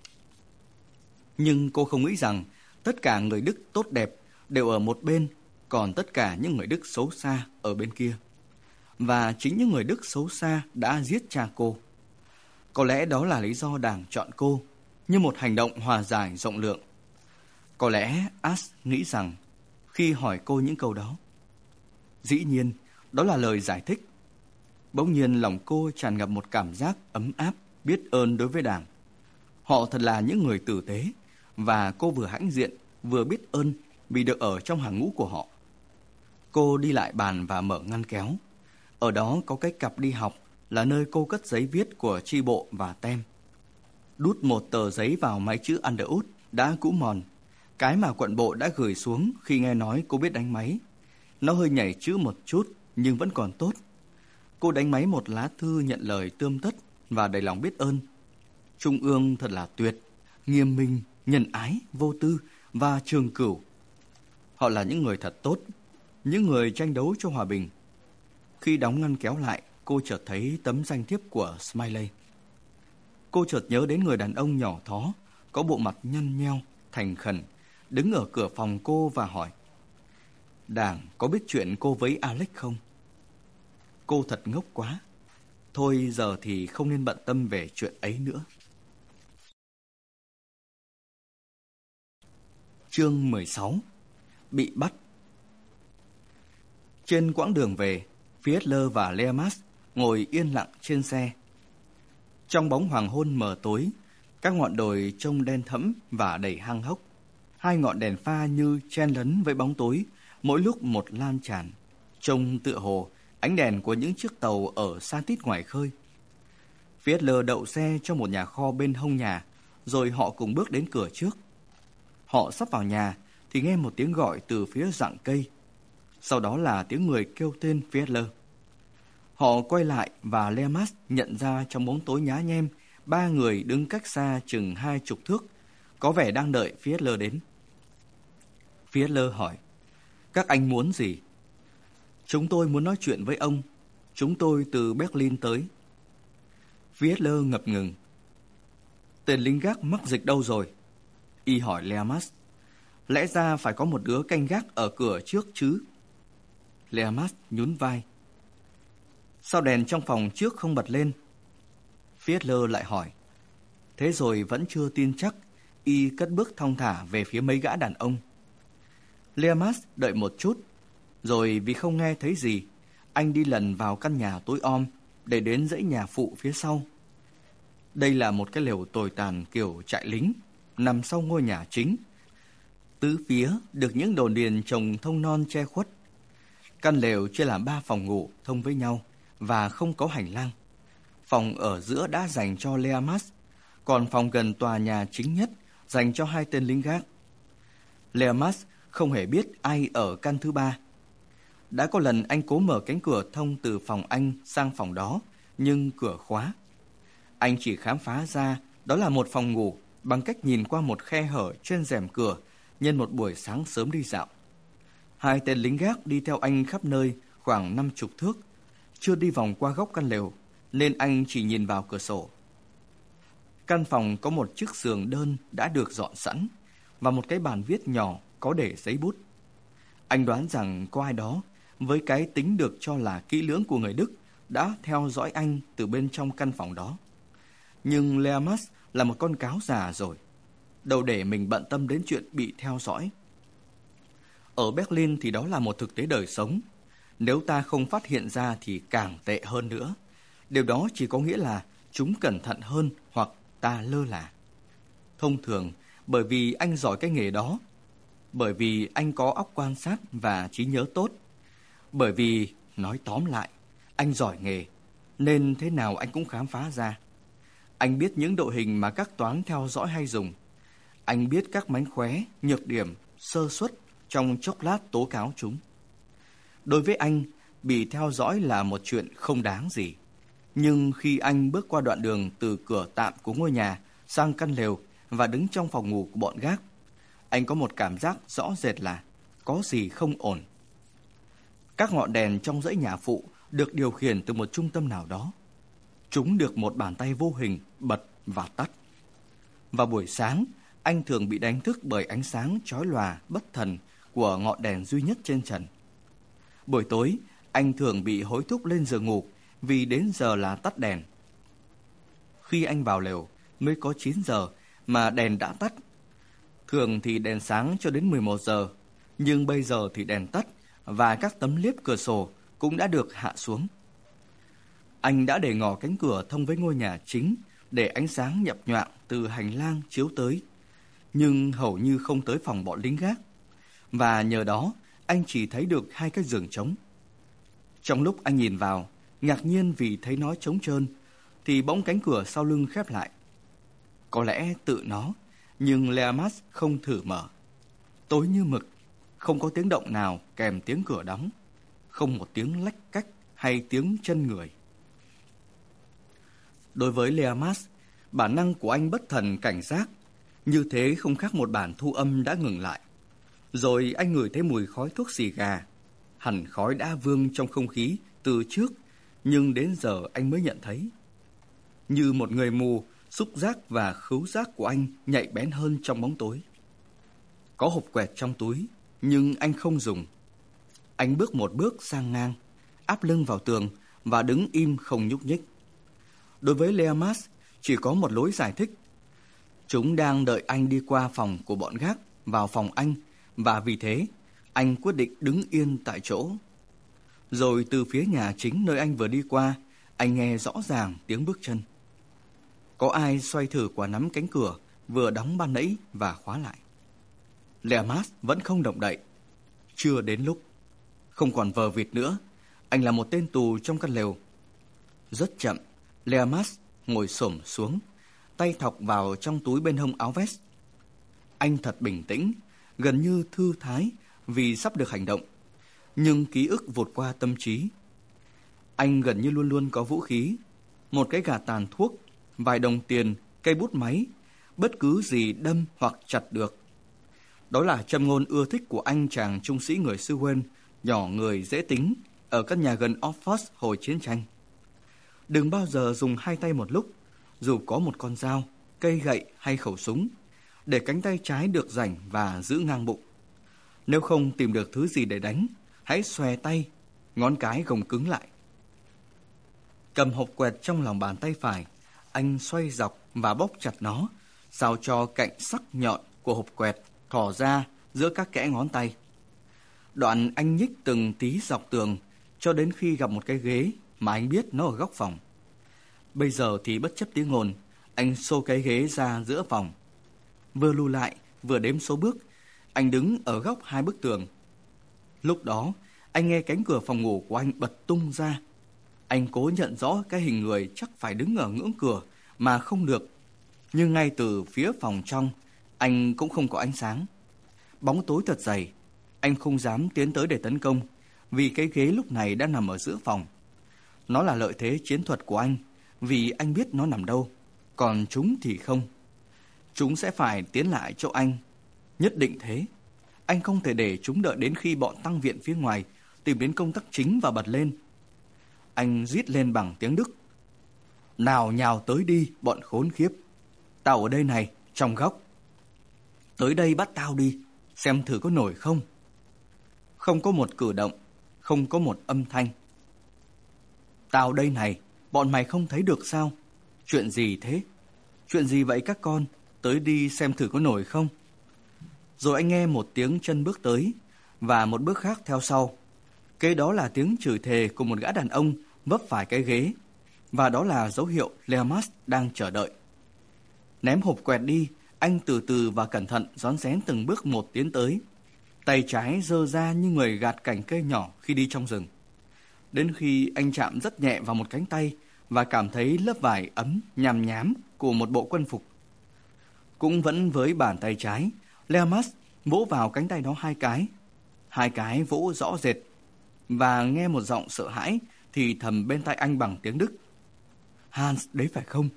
Nhưng cô không nghĩ rằng tất cả người Đức tốt đẹp đều ở một bên, còn tất cả những người Đức xấu xa ở bên kia. Và chính những người Đức xấu xa đã giết cha cô. Có lẽ đó là lý do Đảng chọn cô như một hành động hòa giải rộng lượng. Có lẽ Ash nghĩ rằng khi hỏi cô những câu đó, dĩ nhiên đó là lời giải thích. Bỗng nhiên lòng cô tràn ngập một cảm giác ấm áp, biết ơn đối với Đảng. Họ thật là những người tử tế, và cô vừa hãnh diện vừa biết ơn vì được ở trong hàng ngũ của họ. Cô đi lại bàn và mở ngăn kéo. Ở đó có cái cặp đi học là nơi cô cất giấy viết của chi bộ và tem. Đút một tờ giấy vào máy chữ Underwood đã cũ mòn, cái mà quận bộ đã gửi xuống khi nghe nói cô biết đánh máy. Nó hơi nhảy chữ một chút nhưng vẫn còn tốt. Cô đánh máy một lá thư nhận lời tươm tất và đầy lòng biết ơn. Trung ương thật là tuyệt, nghiêm minh, nhân ái, vô tư và trường cửu. Họ là những người thật tốt, những người tranh đấu cho hòa bình. Khi đóng ngăn kéo lại, cô chợt thấy tấm danh thiếp của Smiley. Cô chợt nhớ đến người đàn ông nhỏ thó, có bộ mặt nhăn nheo, thành khẩn, đứng ở cửa phòng cô và hỏi: Đảng có biết chuyện cô với Alex không? Cô thật ngốc quá. Thôi giờ thì không nên bận tâm về chuyện ấy nữa. Chương mười sáu. Bị bắt. Trên quãng đường về, Fiedler và Leamas ngồi yên lặng trên xe. Trong bóng hoàng hôn mờ tối, các ngọn đồi trông đen thẫm và đầy hang hốc. Hai ngọn đèn pha như chen lấn với bóng tối, mỗi lúc một lan tràn, trông tựa hồ ánh đèn của những chiếc tàu ở xa tít ngoài khơi. Fiedler đậu xe trong một nhà kho bên hông nhà, rồi họ cùng bước đến cửa trước. Họ sắp vào nhà thì nghe một tiếng gọi từ phía rặng cây. Sau đó là tiếng người kêu tên Fiedler. Họ quay lại và Leamas nhận ra trong bóng tối nhá nhem ba người đứng cách xa chừng hai chục thước, có vẻ đang đợi Fiedler đến. Fiedler hỏi: Các anh muốn gì? Chúng tôi muốn nói chuyện với ông. Chúng tôi từ Berlin tới. Fiedler ngập ngừng. Tên lính gác mắc dịch đâu rồi? Y hỏi Leamas. Lẽ ra phải có một đứa canh gác ở cửa trước chứ? Leamas nhún vai. Sao đèn trong phòng trước không bật lên? Fiedler lại hỏi. Thế rồi vẫn chưa tin chắc, Y cất bước thong thả về phía mấy gã đàn ông. Leamas đợi một chút, rồi vì không nghe thấy gì, anh đi lần vào căn nhà tối om để đến dãy nhà phụ phía sau. Đây là một cái lều tồi tàn kiểu trại lính, nằm sau ngôi nhà chính. Tứ phía được những đồn điền trồng thông non che khuất. Căn lều chia làm ba phòng ngủ thông với nhau và không có hành lang. Phòng ở giữa đã dành cho Leamas, còn phòng gần tòa nhà chính nhất dành cho hai tên lính gác. Leamas không hề biết ai ở căn thứ ba. Đã có lần anh cố mở cánh cửa thông từ phòng anh sang phòng đó, nhưng cửa khóa. Anh chỉ khám phá ra đó là một phòng ngủ bằng cách nhìn qua một khe hở trên rèm cửa nhân một buổi sáng sớm đi dạo. Hai tên lính gác đi theo anh khắp nơi khoảng năm chục thước, chưa đi vòng qua góc căn lều, nên anh chỉ nhìn vào cửa sổ. Căn phòng có một chiếc giường đơn đã được dọn sẵn và một cái bàn viết nhỏ có để giấy bút. Anh đoán rằng có ai đó với cái tính được cho là kỹ lưỡng của người Đức đã theo dõi anh từ bên trong căn phòng đó. Nhưng Leamas là một con cáo già rồi. Đâu để mình bận tâm đến chuyện bị theo dõi. Ở Berlin thì đó là một thực tế đời sống. Nếu ta không phát hiện ra thì càng tệ hơn nữa. Điều đó chỉ có nghĩa là chúng cẩn thận hơn hoặc ta lơ là. Thông thường, bởi vì anh giỏi cái nghề đó, bởi vì anh có óc quan sát và trí nhớ tốt, bởi vì, nói tóm lại, anh giỏi nghề, nên thế nào anh cũng khám phá ra. Anh biết những đội hình mà các toán theo dõi hay dùng. Anh biết các mánh khóe, nhược điểm, sơ suất trong chốc lát tố cáo chúng. Đối với anh, bị theo dõi là một chuyện không đáng gì. Nhưng khi anh bước qua đoạn đường từ cửa tạm của ngôi nhà sang căn lều và đứng trong phòng ngủ của bọn gác, anh có một cảm giác rõ rệt là có gì không ổn. Các ngọn đèn trong dãy nhà phụ được điều khiển từ một trung tâm nào đó. Chúng được một bàn tay vô hình bật và tắt. Vào buổi sáng, anh thường bị đánh thức bởi ánh sáng chói lòa bất thần của ngọn đèn duy nhất trên trần. Buổi tối, anh thường bị hối thúc lên giường ngủ vì đến giờ là tắt đèn. Khi anh vào lều, mới có chín giờ mà đèn đã tắt. Thường thì đèn sáng cho đến mười một giờ, nhưng bây giờ thì đèn tắt và các tấm liếp cửa sổ cũng đã được hạ xuống. Anh đã để ngỏ cánh cửa thông với ngôi nhà chính để ánh sáng nhập nhoạng từ hành lang chiếu tới, nhưng hầu như không tới phòng bọn lính gác. Và nhờ đó, anh chỉ thấy được hai cái giường trống. Trong lúc anh nhìn vào, ngạc nhiên vì thấy nó trống trơn, thì bỗng cánh cửa sau lưng khép lại. Có lẽ tự nó, nhưng Leamas không thử mở. Tối như mực, không có tiếng động nào kèm tiếng cửa đóng, không một tiếng lách cách hay tiếng chân người. Đối với Leamas, bản năng của anh bất thần cảnh giác, như thế không khác một bản thu âm đã ngừng lại. Rồi anh ngửi thấy mùi khói thuốc xì gà. Hẳn khói đã vương trong không khí từ trước, nhưng đến giờ anh mới nhận thấy. Như một người mù, xúc giác và khứu giác của anh nhạy bén hơn trong bóng tối. Có hộp quẹt trong túi, nhưng anh không dùng. Anh bước một bước sang ngang, áp lưng vào tường và đứng im không nhúc nhích. Đối với Leamas, chỉ có một lối giải thích. Chúng đang đợi anh đi qua phòng của bọn gác vào phòng anh, và vì thế anh quyết định đứng yên tại chỗ. Rồi từ phía nhà chính nơi anh vừa đi qua, anh nghe rõ ràng tiếng bước chân. Có ai xoay thử quả nắm cánh cửa vừa đóng ban nãy và khóa lại. Leamas vẫn không động đậy. Chưa đến lúc. Không còn vờ vịt nữa. Anh là một tên tù trong căn lều. Rất chậm, Leamas ngồi xổm xuống, tay thọc vào trong túi bên hông áo vest. Anh thật bình tĩnh, gần như thư thái vì sắp được hành động. Nhưng ký ức vụt qua tâm trí. Anh gần như luôn luôn có vũ khí. Một cái gạt tàn thuốc, vài đồng tiền, cây bút máy, bất cứ gì đâm hoặc chặt được. Đó là châm ngôn ưa thích của anh chàng trung sĩ người xứ Wales, nhỏ người dễ tính, ở căn nhà gần Oxford hồi chiến tranh. Đừng bao giờ dùng hai tay một lúc, dù có một con dao, cây gậy hay khẩu súng, để cánh tay trái được rảnh và giữ ngang bụng. Nếu không tìm được thứ gì để đánh, hãy xòe tay, ngón cái gồng cứng lại. Cầm hộp quẹt trong lòng bàn tay phải, anh xoay dọc và bóp chặt nó, sao cho cạnh sắc nhọn của hộp quẹt thò ra giữa các kẽ ngón tay. Đoạn anh nhích từng tí dọc tường cho đến khi gặp một cái ghế mà anh biết nó ở góc phòng. Bây giờ thì bất chấp tiếng ồn, anh xô cái ghế ra giữa phòng. Vừa lùi lại, vừa đếm số bước, anh đứng ở góc hai bức tường. Lúc đó, anh nghe cánh cửa phòng ngủ của anh bật tung ra. Anh cố nhận rõ cái hình người chắc phải đứng ở ngưỡng cửa mà không được. Nhưng ngay từ phía phòng trong, anh cũng không có ánh sáng. Bóng tối thật dày, anh không dám tiến tới để tấn công, vì cái ghế lúc này đã nằm ở giữa phòng. Nó là lợi thế chiến thuật của anh, vì anh biết nó nằm đâu, còn chúng thì không. Chúng sẽ phải tiến lại chỗ anh, nhất định thế. Anh không thể để chúng đợi đến khi bọn tăng viện phía ngoài tìm đến công tắc chính và bật lên. Anh rít lên bằng tiếng Đức. Nào nhào tới đi, bọn khốn khiếp. Tao ở đây này, trong góc. Tới đây bắt tao đi, xem thử có nổi không. Không có một cử động, không có một âm thanh. Tao đây này, bọn mày không thấy được sao? Chuyện gì thế? Chuyện gì vậy các con? Tới đi xem thử có nổi không? Rồi anh nghe một tiếng chân bước tới và một bước khác theo sau. Kế đó là tiếng chửi thề của một gã đàn ông vấp phải cái ghế, và đó là dấu hiệu Leamas đang chờ đợi. Ném hộp quẹt đi, anh từ từ và cẩn thận rón rén từng bước một tiến tới. Tay trái giơ ra như người gạt cành cây nhỏ khi đi trong rừng. Đến khi anh chạm rất nhẹ vào một cánh tay và cảm thấy lớp vải ấm nhàm nhám của một bộ quân phục. Cũng vẫn với bàn tay trái, Leamas vỗ vào cánh tay đó hai cái. Hai cái vỗ rõ rệt, và nghe một giọng sợ hãi thì thầm bên tai anh bằng tiếng Đức: Hans đấy phải không?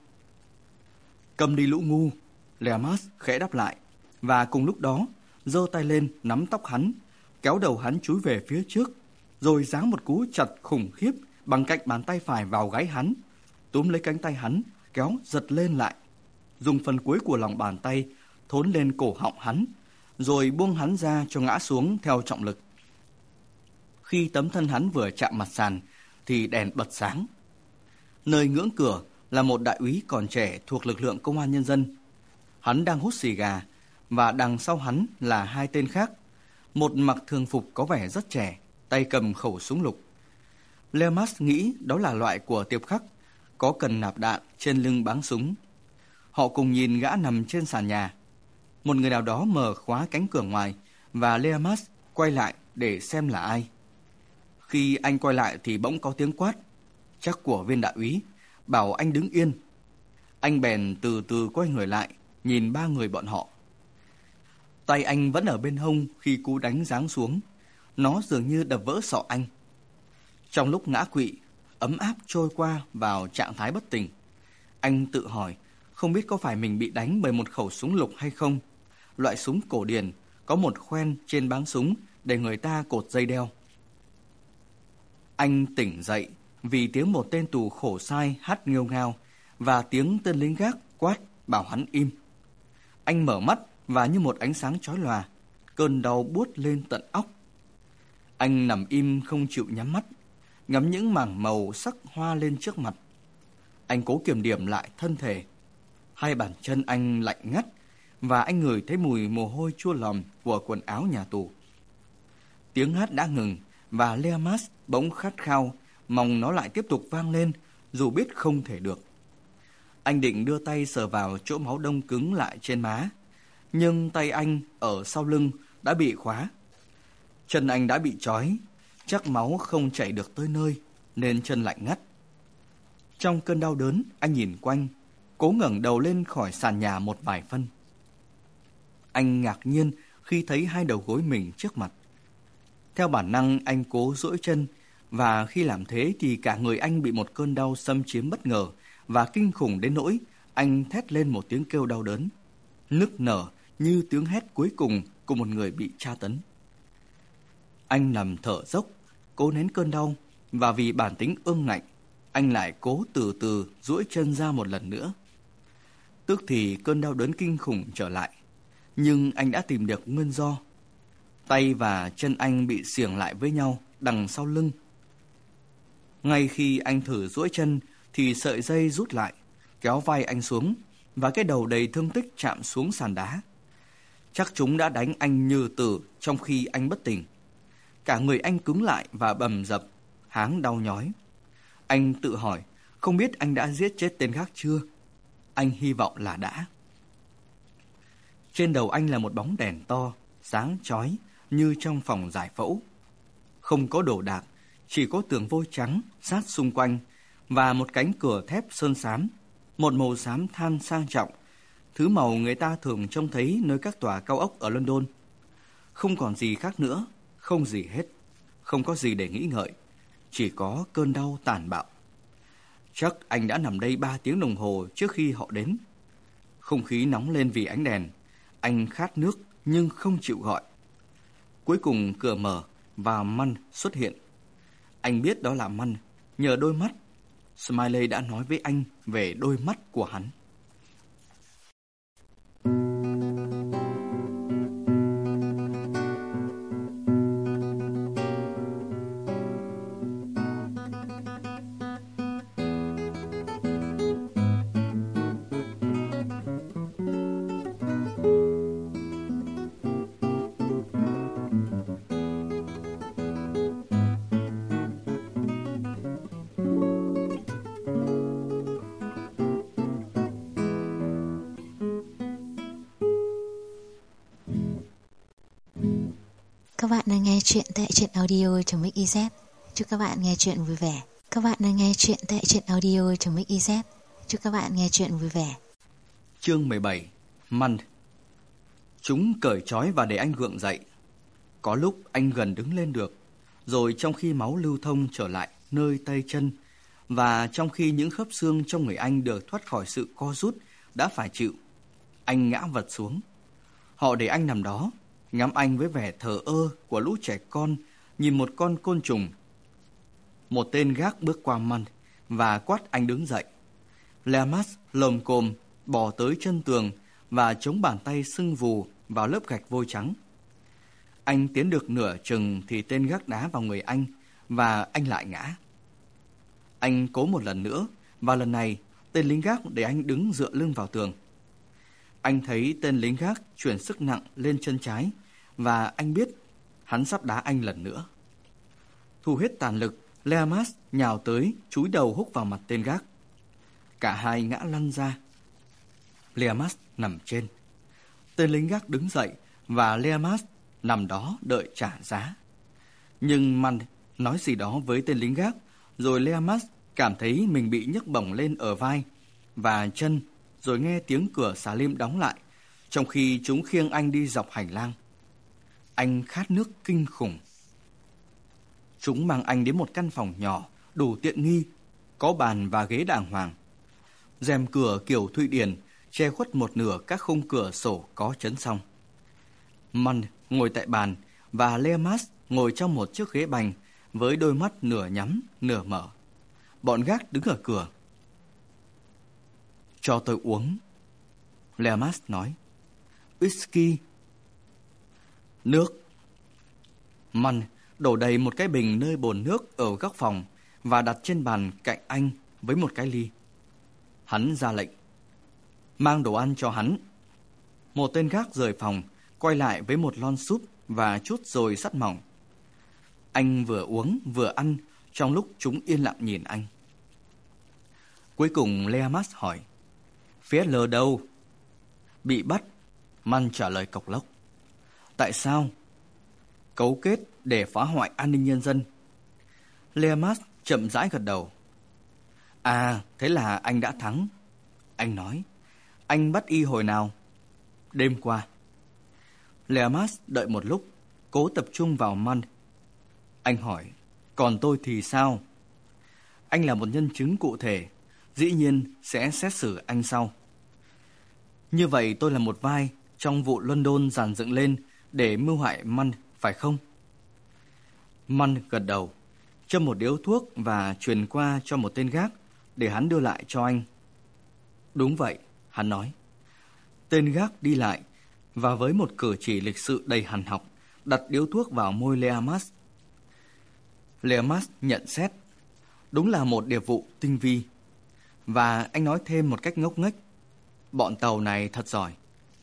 Cầm đi lũ ngu, Leamas khẽ đáp lại, và cùng lúc đó giơ tay lên nắm tóc hắn, kéo đầu hắn chúi về phía trước, rồi giáng một cú chặt khủng khiếp bằng cạnh bàn tay phải vào gáy hắn, túm lấy cánh tay hắn, kéo giật lên lại, dùng phần cuối của lòng bàn tay thốn lên cổ họng hắn, rồi buông hắn ra cho ngã xuống theo trọng lực. Khi tấm thân hắn vừa chạm mặt sàn thì đèn bật sáng. Nơi ngưỡng cửa là một đại úy còn trẻ thuộc lực lượng công an nhân dân. Hắn đang hút xì gà, và đằng sau hắn là hai tên khác. Một mặc thường phục có vẻ rất trẻ, tay cầm khẩu súng lục. Leamas nghĩ đó là loại của Tiệp Khắc, có cần nạp đạn trên lưng báng súng. Họ cùng nhìn gã nằm trên sàn nhà. Một người nào đó mở khóa cánh cửa ngoài, và Leamas quay lại để xem là ai. Khi anh quay lại thì bỗng có tiếng quát, chắc của viên đại úy, bảo anh đứng yên. Anh bèn từ từ quay người lại, nhìn ba người bọn họ. Tay anh vẫn ở bên hông khi cú đánh giáng xuống. Nó dường như đập vỡ sọ anh. Trong lúc ngã quỵ, ấm áp trôi qua vào trạng thái bất tỉnh. Anh tự hỏi, không biết có phải mình bị đánh bởi một khẩu súng lục hay không. Loại súng cổ điển, có một khoen trên báng súng để người ta cột dây đeo. Anh tỉnh dậy vì tiếng một tên tù khổ sai hắt nghêu ngao, và tiếng tên lính gác quát bảo hắn im. Anh mở mắt, và như một ánh sáng chói lòa, cơn đau buốt lên tận óc. Anh nằm im không chịu nhắm mắt, ngắm những mảng màu sắc hoa lên trước mặt. Anh cố kiểm điểm lại thân thể. Hai bàn chân anh lạnh ngắt, và anh ngửi thấy mùi mồ hôi chua lòm của quần áo nhà tù. Tiếng hát đã ngừng, và Leamas bỗng khát khao, mong nó lại tiếp tục vang lên, dù biết không thể được. Anh định đưa tay sờ vào chỗ máu đông cứng lại trên má, nhưng tay anh ở sau lưng đã bị khóa. Chân anh đã bị trói, chắc máu không chảy được tới nơi, nên chân lạnh ngắt. Trong cơn đau đớn, anh nhìn quanh, cố ngẩng đầu lên khỏi sàn nhà một vài phân. Anh ngạc nhiên khi thấy hai đầu gối mình trước mặt. Theo bản năng, anh cố duỗi chân, và khi làm thế thì cả người anh bị một cơn đau xâm chiếm bất ngờ và kinh khủng đến nỗi anh thét lên một tiếng kêu đau đớn, nức nở như tiếng hét cuối cùng của một người bị tra tấn. Anh nằm thở dốc, cố nén cơn đau, và vì bản tính ương ngạnh, anh lại cố từ từ duỗi chân ra một lần nữa. Tức thì cơn đau đớn kinh khủng trở lại, nhưng anh đã tìm được nguyên do. Tay và chân anh bị xiềng lại với nhau đằng sau lưng. Ngay khi anh thử duỗi chân thì sợi dây rút lại, kéo vai anh xuống, và cái đầu đầy thương tích chạm xuống sàn đá. Chắc chúng đã đánh anh như tử trong khi anh bất tỉnh. Cả người anh cứng lại và bầm dập, háng đau nhói. Anh tự hỏi, không biết anh đã giết chết tên khác chưa? Anh hy vọng là đã. Trên đầu anh là một bóng đèn to, sáng chói như trong phòng giải phẫu. Không có đồ đạc, chỉ có tường vôi trắng sát xung quanh, và một cánh cửa thép sơn xám, một màu xám than sang trọng, thứ màu người ta thường trông thấy nơi các tòa cao ốc ở London. Không còn gì khác nữa, không gì hết, không có gì để nghĩ ngợi, chỉ có cơn đau tàn bạo. Chắc anh đã nằm đây ba tiếng đồng hồ trước khi họ đến. Không khí nóng lên vì ánh đèn, anh khát nước nhưng không chịu gọi. Cuối cùng cửa mở và Mann xuất hiện. Anh biết đó là Mann nhờ đôi mắt. Smiley đã nói với anh về đôi mắt của hắn. bạn đang nghe chuyện tại truyện audio.mixyz. Chúc các bạn nghe chuyện vui vẻ. Các bạn đang nghe chuyện tại truyện audio.mixyz. Chúc các bạn nghe chuyện vui vẻ. Chương mười bảy. Măn. Chúng cởi trói và để anh gượng dậy. Có lúc anh gần đứng lên được, rồi trong khi máu lưu thông trở lại nơi tay chân, và trong khi những khớp xương trong người anh được thoát khỏi sự co rút đã phải chịu, anh ngã vật xuống. Họ để anh nằm đó, ngắm anh với vẻ thờ ơ của lũ trẻ con nhìn một con côn trùng. Một tên gác bước qua Măn và quát anh đứng dậy. Leamas lồm cồm bò tới chân tường và chống bàn tay sưng vù vào lớp gạch vôi trắng. Anh tiến được nửa chừng thì tên gác đá vào người anh và anh lại ngã. Anh cố một lần nữa, và lần này tên lính gác để anh đứng dựa lưng vào tường. Anh thấy tên lính gác chuyển sức nặng lên chân trái, và anh biết hắn sắp đá anh lần nữa. Thu hết tàn lực, Leamas nhào tới chúi đầu húc vào mặt tên gác. Cả hai ngã lăn ra. Leamas nằm trên. Tên lính gác đứng dậy và Leamas nằm đó đợi trả giá. Nhưng Măn nói gì đó với tên lính gác, rồi Leamas cảm thấy mình bị nhấc bổng lên ở vai và chân, rồi nghe tiếng cửa xà lim đóng lại, trong khi chúng khiêng anh đi dọc hành lang. Anh khát nước kinh khủng. Chúng mang anh đến một căn phòng nhỏ, đủ tiện nghi, có bàn và ghế đàng hoàng. Rèm cửa kiểu Thụy Điển che khuất một nửa các khung cửa sổ có chấn song. Măn ngồi tại bàn và Leamas ngồi trong một chiếc ghế bành với đôi mắt nửa nhắm nửa mở. Bọn gác đứng ở cửa. Cho tôi uống, Leamas nói. Whisky. Nước. Măn đổ đầy một cái bình nơi bồn nước ở góc phòng và đặt trên bàn cạnh anh với một cái ly. Hắn ra lệnh. Mang đồ ăn cho hắn. Một tên gác rời phòng, quay lại với một lon súp và chút dồi sắt mỏng. Anh vừa uống vừa ăn trong lúc chúng yên lặng nhìn anh. Cuối cùng Leamas hỏi. Phía lờ đâu? Bị bắt, Măn trả lời cộc lốc. Tại sao? Cấu kết để phá hoại an ninh nhân dân. Leamas chậm rãi gật đầu. À, thế là anh đã thắng. Anh nói. Anh bắt y hồi nào? Đêm qua. Leamas đợi một lúc, cố tập trung vào Măn. Anh hỏi. Còn tôi thì sao? Anh là một nhân chứng cụ thể, dĩ nhiên sẽ xét xử anh sau. Như vậy tôi là một vai trong vụ London dàn dựng lên để mưu hại Măn, phải không? Măn gật đầu, châm một điếu thuốc và truyền qua cho một tên gác để hắn đưa lại cho anh. Đúng vậy, hắn nói. Tên gác đi lại và với một cử chỉ lịch sự đầy hằn học đặt điếu thuốc vào môi Leamas. Leamas nhận xét. Đúng là một điệp vụ tinh vi. Và anh nói thêm một cách ngốc nghếch. Bọn tàu này thật giỏi.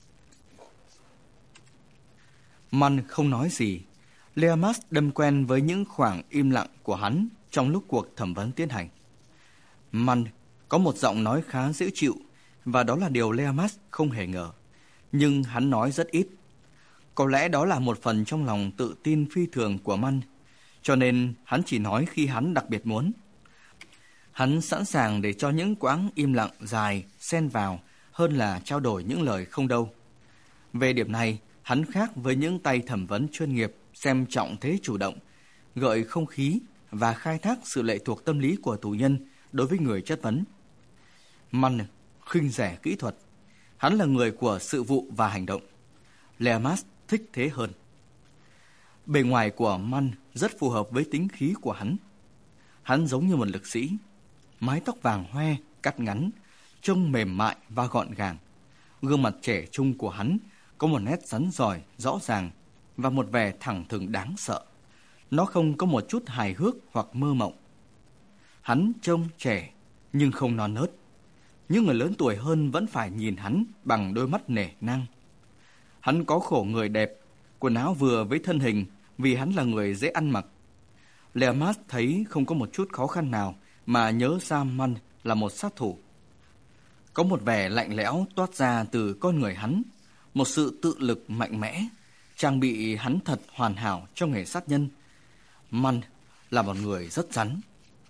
Măn không nói gì. Leamas đâm quen với những khoảng im lặng của hắn trong lúc cuộc thẩm vấn tiến hành. Măn có một giọng nói khá dễ chịu, và đó là điều Leamas không hề ngờ. Nhưng hắn nói rất ít. Có lẽ đó là một phần trong lòng tự tin phi thường của Măn, cho nên hắn chỉ nói khi hắn đặc biệt muốn. Hắn sẵn sàng để cho những quãng im lặng dài xen vào hơn là trao đổi những lời không đâu. Về điểm này, hắn khác với những tay thẩm vấn chuyên nghiệp xem trọng thế chủ động, gợi không khí và khai thác sự lệ thuộc tâm lý của tù nhân đối với người chất vấn. Măn khinh rẻ kỹ thuật. Hắn là người của sự vụ và hành động. Leamas thích thế hơn. Bề ngoài của Măn rất phù hợp với tính khí của hắn. Hắn giống như một lực sĩ. Mái tóc vàng hoe, cắt ngắn, trông mềm mại và gọn gàng. Gương mặt trẻ trung của hắn có một nét rắn rỏi, rõ ràng và một vẻ thẳng thừng đáng sợ. Nó không có một chút hài hước hoặc mơ mộng. Hắn trông trẻ nhưng không non nớt. Những người lớn tuổi hơn vẫn phải nhìn hắn bằng đôi mắt nể nang. Hắn có khổ người đẹp, quần áo vừa với thân hình vì hắn là người dễ ăn mặc. Leamas thấy không có một chút khó khăn nào mà nhớ ra Măn là một sát thủ. Có một vẻ lạnh lẽo toát ra từ con người hắn, một sự tự lực mạnh mẽ, trang bị hắn thật hoàn hảo cho nghề sát nhân. Munn là một người rất rắn.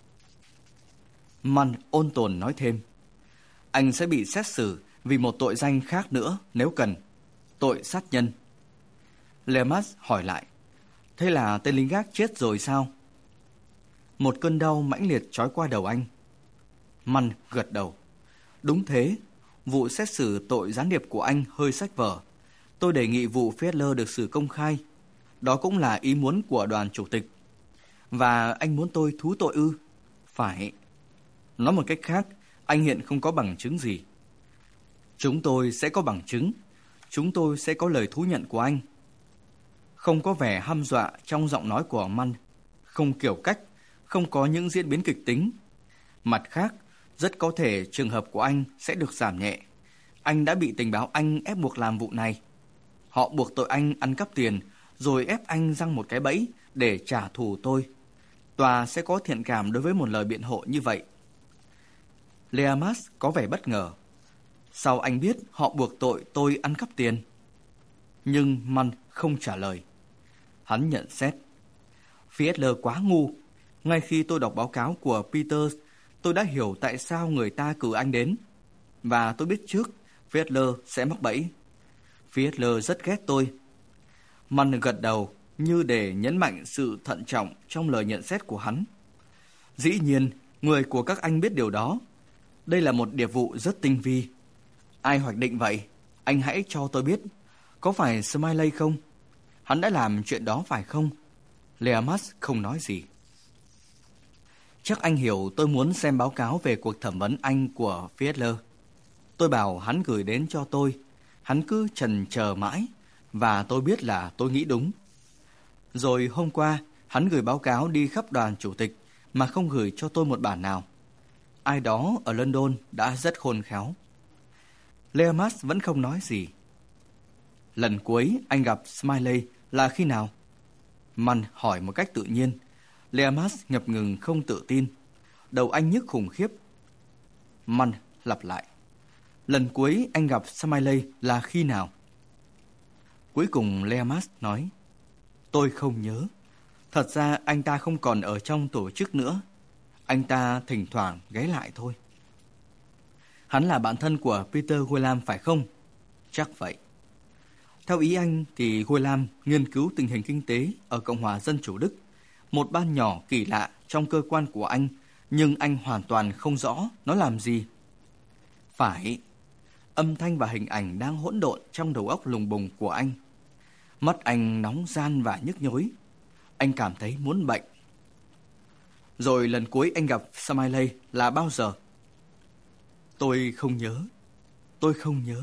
Munn ôn tồn nói thêm, anh sẽ bị xét xử vì một tội danh khác nữa nếu cần, tội sát nhân. Leamas hỏi lại, thế là tên lính gác chết rồi sao? Một cơn đau mãnh liệt trói qua đầu anh. Munn gật đầu. Đúng thế, vụ xét xử tội gián điệp của anh hơi sách vở. Tôi đề nghị vụ Fiedler được xử công khai. Đó cũng là ý muốn của đoàn chủ tịch. Và anh muốn tôi thú tội ư? Phải. Nói một cách khác, anh hiện không có bằng chứng gì. Chúng tôi sẽ có bằng chứng. Chúng tôi sẽ có lời thú nhận của anh. Không có vẻ hăm dọa trong giọng nói của Munn, không kiểu cách, không có những diễn biến kịch tính. Mặt khác, rất có thể trường hợp của anh sẽ được giảm nhẹ. Anh đã bị tình báo Anh ép buộc làm vụ này. Họ buộc tội anh ăn cắp tiền, rồi ép anh giăng một cái bẫy để trả thù tôi. Tòa sẽ có thiện cảm đối với một lời biện hộ như vậy. Leamas có vẻ bất ngờ. Sao anh biết họ buộc tội tôi ăn cắp tiền? Nhưng Munn không trả lời. Hắn nhận xét, Fiedler quá ngu. Ngay khi tôi đọc báo cáo của Peters, tôi đã hiểu tại sao người ta cử anh đến. Và tôi biết trước Fiedler sẽ mắc bẫy. Fiedler rất ghét tôi. Munn gật đầu như để nhấn mạnh sự thận trọng trong lời nhận xét của hắn. Dĩ nhiên, người của các anh biết điều đó. Đây là một điệp vụ rất tinh vi. Ai hoạch định vậy? Anh hãy cho tôi biết. Có phải Smiley không? Hắn đã làm chuyện đó phải không? Leamas không nói gì. Chắc anh hiểu tôi muốn xem báo cáo về cuộc thẩm vấn anh của Fiedler. Tôi bảo hắn gửi đến cho tôi. Hắn cứ chần chờ mãi, và tôi biết là tôi nghĩ đúng. Rồi hôm qua, hắn gửi báo cáo đi khắp đoàn chủ tịch mà không gửi cho tôi một bản nào. Ai đó ở London đã rất khôn khéo. Leamas vẫn không nói gì. Lần cuối anh gặp Smiley là khi nào? Munn hỏi một cách tự nhiên. Leamas ngập ngừng không tự tin. Đầu anh nhức khủng khiếp. Munn lặp lại. Lần cuối anh gặp Smiley là khi nào? Cuối cùng Leamas nói, tôi không nhớ. Thật ra anh ta không còn ở trong tổ chức nữa. Anh ta thỉnh thoảng ghé lại thôi. Hắn là bạn thân của Peter Guillam phải không? Chắc vậy. Theo ý anh thì Guillam nghiên cứu tình hình kinh tế ở Cộng hòa Dân chủ Đức, một ban nhỏ kỳ lạ trong cơ quan của anh, nhưng anh hoàn toàn không rõ nó làm gì. Phải. Âm thanh và hình ảnh đang hỗn độn trong đầu óc lùng bùng của anh. Mắt anh nóng ran và nhức nhối. Anh cảm thấy muốn bệnh. Rồi lần cuối anh gặp Smiley là bao giờ? Tôi không nhớ. Tôi không nhớ.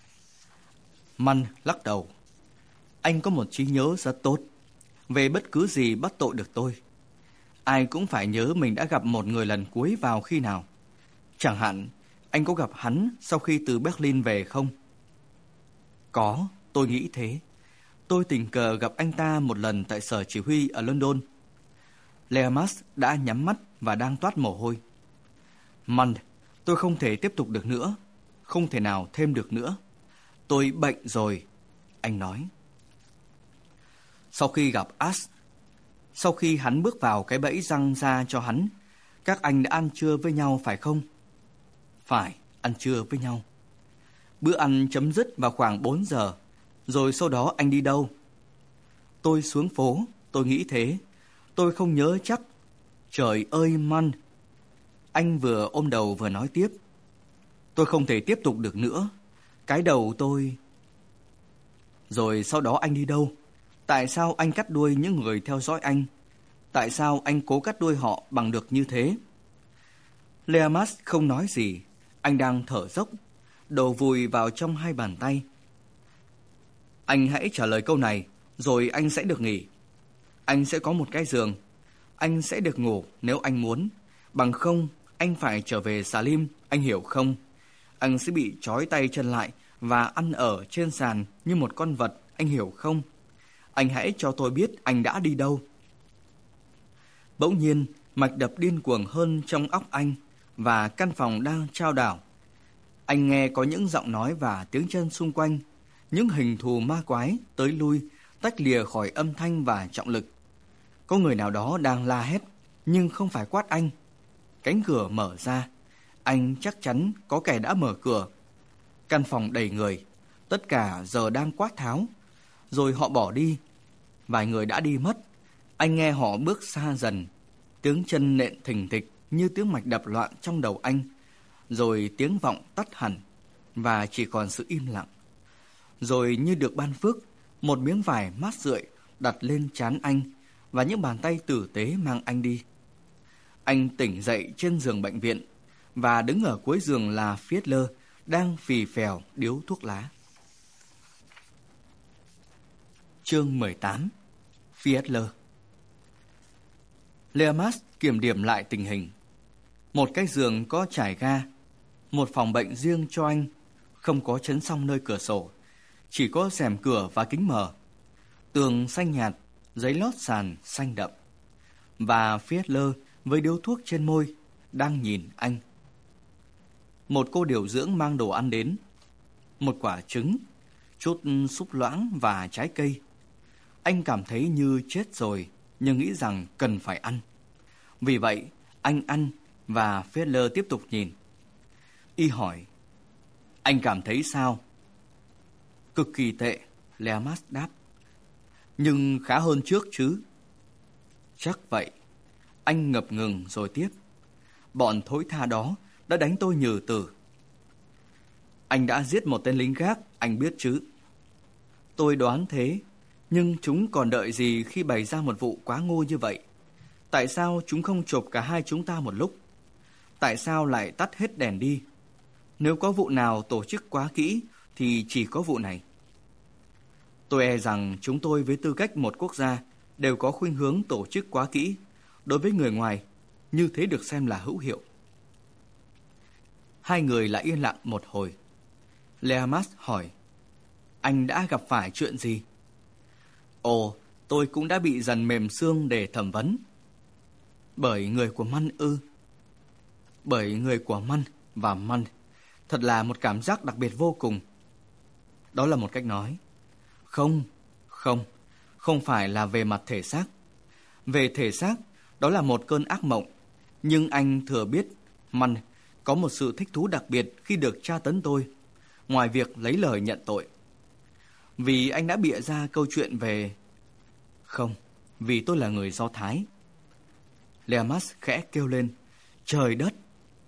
Munn lắc đầu. Anh có một trí nhớ rất tốt. Về bất cứ gì bắt tội được tôi. Ai cũng phải nhớ mình đã gặp một người lần cuối vào khi nào. Chẳng hạn, anh có gặp hắn sau khi từ Berlin về không? Có, tôi nghĩ thế. Tôi tình cờ gặp anh ta một lần tại sở chỉ huy ở London. Leamas đã nhắm mắt và đang toát mồ hôi. Munn, tôi không thể tiếp tục được nữa. Không thể nào thêm được nữa. Tôi bệnh rồi, anh nói. Sau khi gặp Ash, sau khi hắn bước vào cái bẫy răng ra cho hắn, các anh đã ăn trưa với nhau phải không? Phải, ăn trưa với nhau. Bữa ăn chấm dứt vào khoảng bốn giờ, rồi sau đó anh đi đâu? Tôi xuống phố, tôi nghĩ thế. Tôi không nhớ chắc. Trời ơi Munn. Anh vừa ôm đầu vừa nói tiếp. Tôi không thể tiếp tục được nữa. Cái đầu tôi... Rồi sau đó anh đi đâu? Tại sao anh cắt đuôi những người theo dõi anh? Tại sao anh cố cắt đuôi họ bằng được như thế? Leamas không nói gì. Anh đang thở dốc, đầu vùi vào trong hai bàn tay. Anh hãy trả lời câu này, rồi anh sẽ được nghỉ. Anh sẽ có một cái giường. Anh sẽ được ngủ nếu anh muốn. Bằng không, anh phải trở về Salim, anh hiểu không? Anh sẽ bị trói tay chân lại và ăn ở trên sàn như một con vật, anh hiểu không? Anh hãy cho tôi biết anh đã đi đâu. Bỗng nhiên, mạch đập điên cuồng hơn trong óc anh, và căn phòng đang chao đảo. Anh nghe có những giọng nói và tiếng chân xung quanh, những hình thù ma quái tới lui, tách lìa khỏi âm thanh và trọng lực. Có người nào đó đang la hét, nhưng không phải quát anh. Cánh cửa mở ra, anh chắc chắn có kẻ đã mở cửa. Căn phòng đầy người, tất cả giờ đang quát tháo. Rồi họ bỏ đi. Vài người đã đi mất. Anh nghe họ bước xa dần. Tiếng chân nện thình thịch như tiếng mạch đập loạn trong đầu anh. Rồi tiếng vọng tắt hẳn, và chỉ còn sự im lặng. Rồi như được ban phước, một miếng vải mát rượi đặt lên trán anh, và những bàn tay tử tế mang anh đi. Anh tỉnh dậy trên giường bệnh viện, và đứng ở cuối giường là Fiedler đang phì phèo điếu thuốc lá. Chương mười tám. Fiedler. Leamas kiểm điểm lại tình hình. Một cái giường có trải ga, một phòng bệnh riêng cho anh, không có chấn song nơi cửa sổ, chỉ có rèm cửa và kính mở. Tường xanh nhạt, giấy lót sàn xanh đậm. Và Fiedler với điếu thuốc trên môi đang nhìn anh. Một cô điều dưỡng mang đồ ăn đến, một quả trứng, chút súp loãng và trái cây. Anh cảm thấy như chết rồi, nhưng nghĩ rằng cần phải ăn. Vì vậy, anh ăn và Fiedler tiếp tục nhìn. Y hỏi, anh cảm thấy sao? Cực kỳ tệ, Leamas đáp. Nhưng khá hơn trước chứ? Chắc vậy. Anh ngập ngừng rồi tiếp. Bọn thối tha đó đã đánh tôi nhừ tử. Anh đã giết một tên lính gác, anh biết chứ? Tôi đoán thế, nhưng chúng còn đợi gì khi bày ra một vụ quá ngu như vậy? Tại sao chúng không chộp cả hai chúng ta một lúc? Tại sao lại tắt hết đèn đi? Nếu có vụ nào tổ chức quá kỹ thì chỉ có vụ này. Tôi e rằng chúng tôi với tư cách một quốc gia đều có khuynh hướng tổ chức quá kỹ. Đối với người ngoài, như thế được xem là hữu hiệu. Hai người lại yên lặng một hồi. Leamas hỏi, anh đã gặp phải chuyện gì? Ồ, tôi cũng đã bị dần mềm xương để thẩm vấn. Bởi người của Mann ư? Bởi người của Mann và Mann. Thật là một cảm giác đặc biệt vô cùng. Đó là một cách nói. Không, không, không phải là về mặt thể xác. Về thể xác, đó là một cơn ác mộng. Nhưng anh thừa biết Mann có một sự thích thú đặc biệt khi được tra tấn tôi, ngoài việc lấy lời nhận tội. Vì anh đã bịa ra câu chuyện về... Không, vì tôi là người Do Thái. Leamas khẽ kêu lên, trời đất!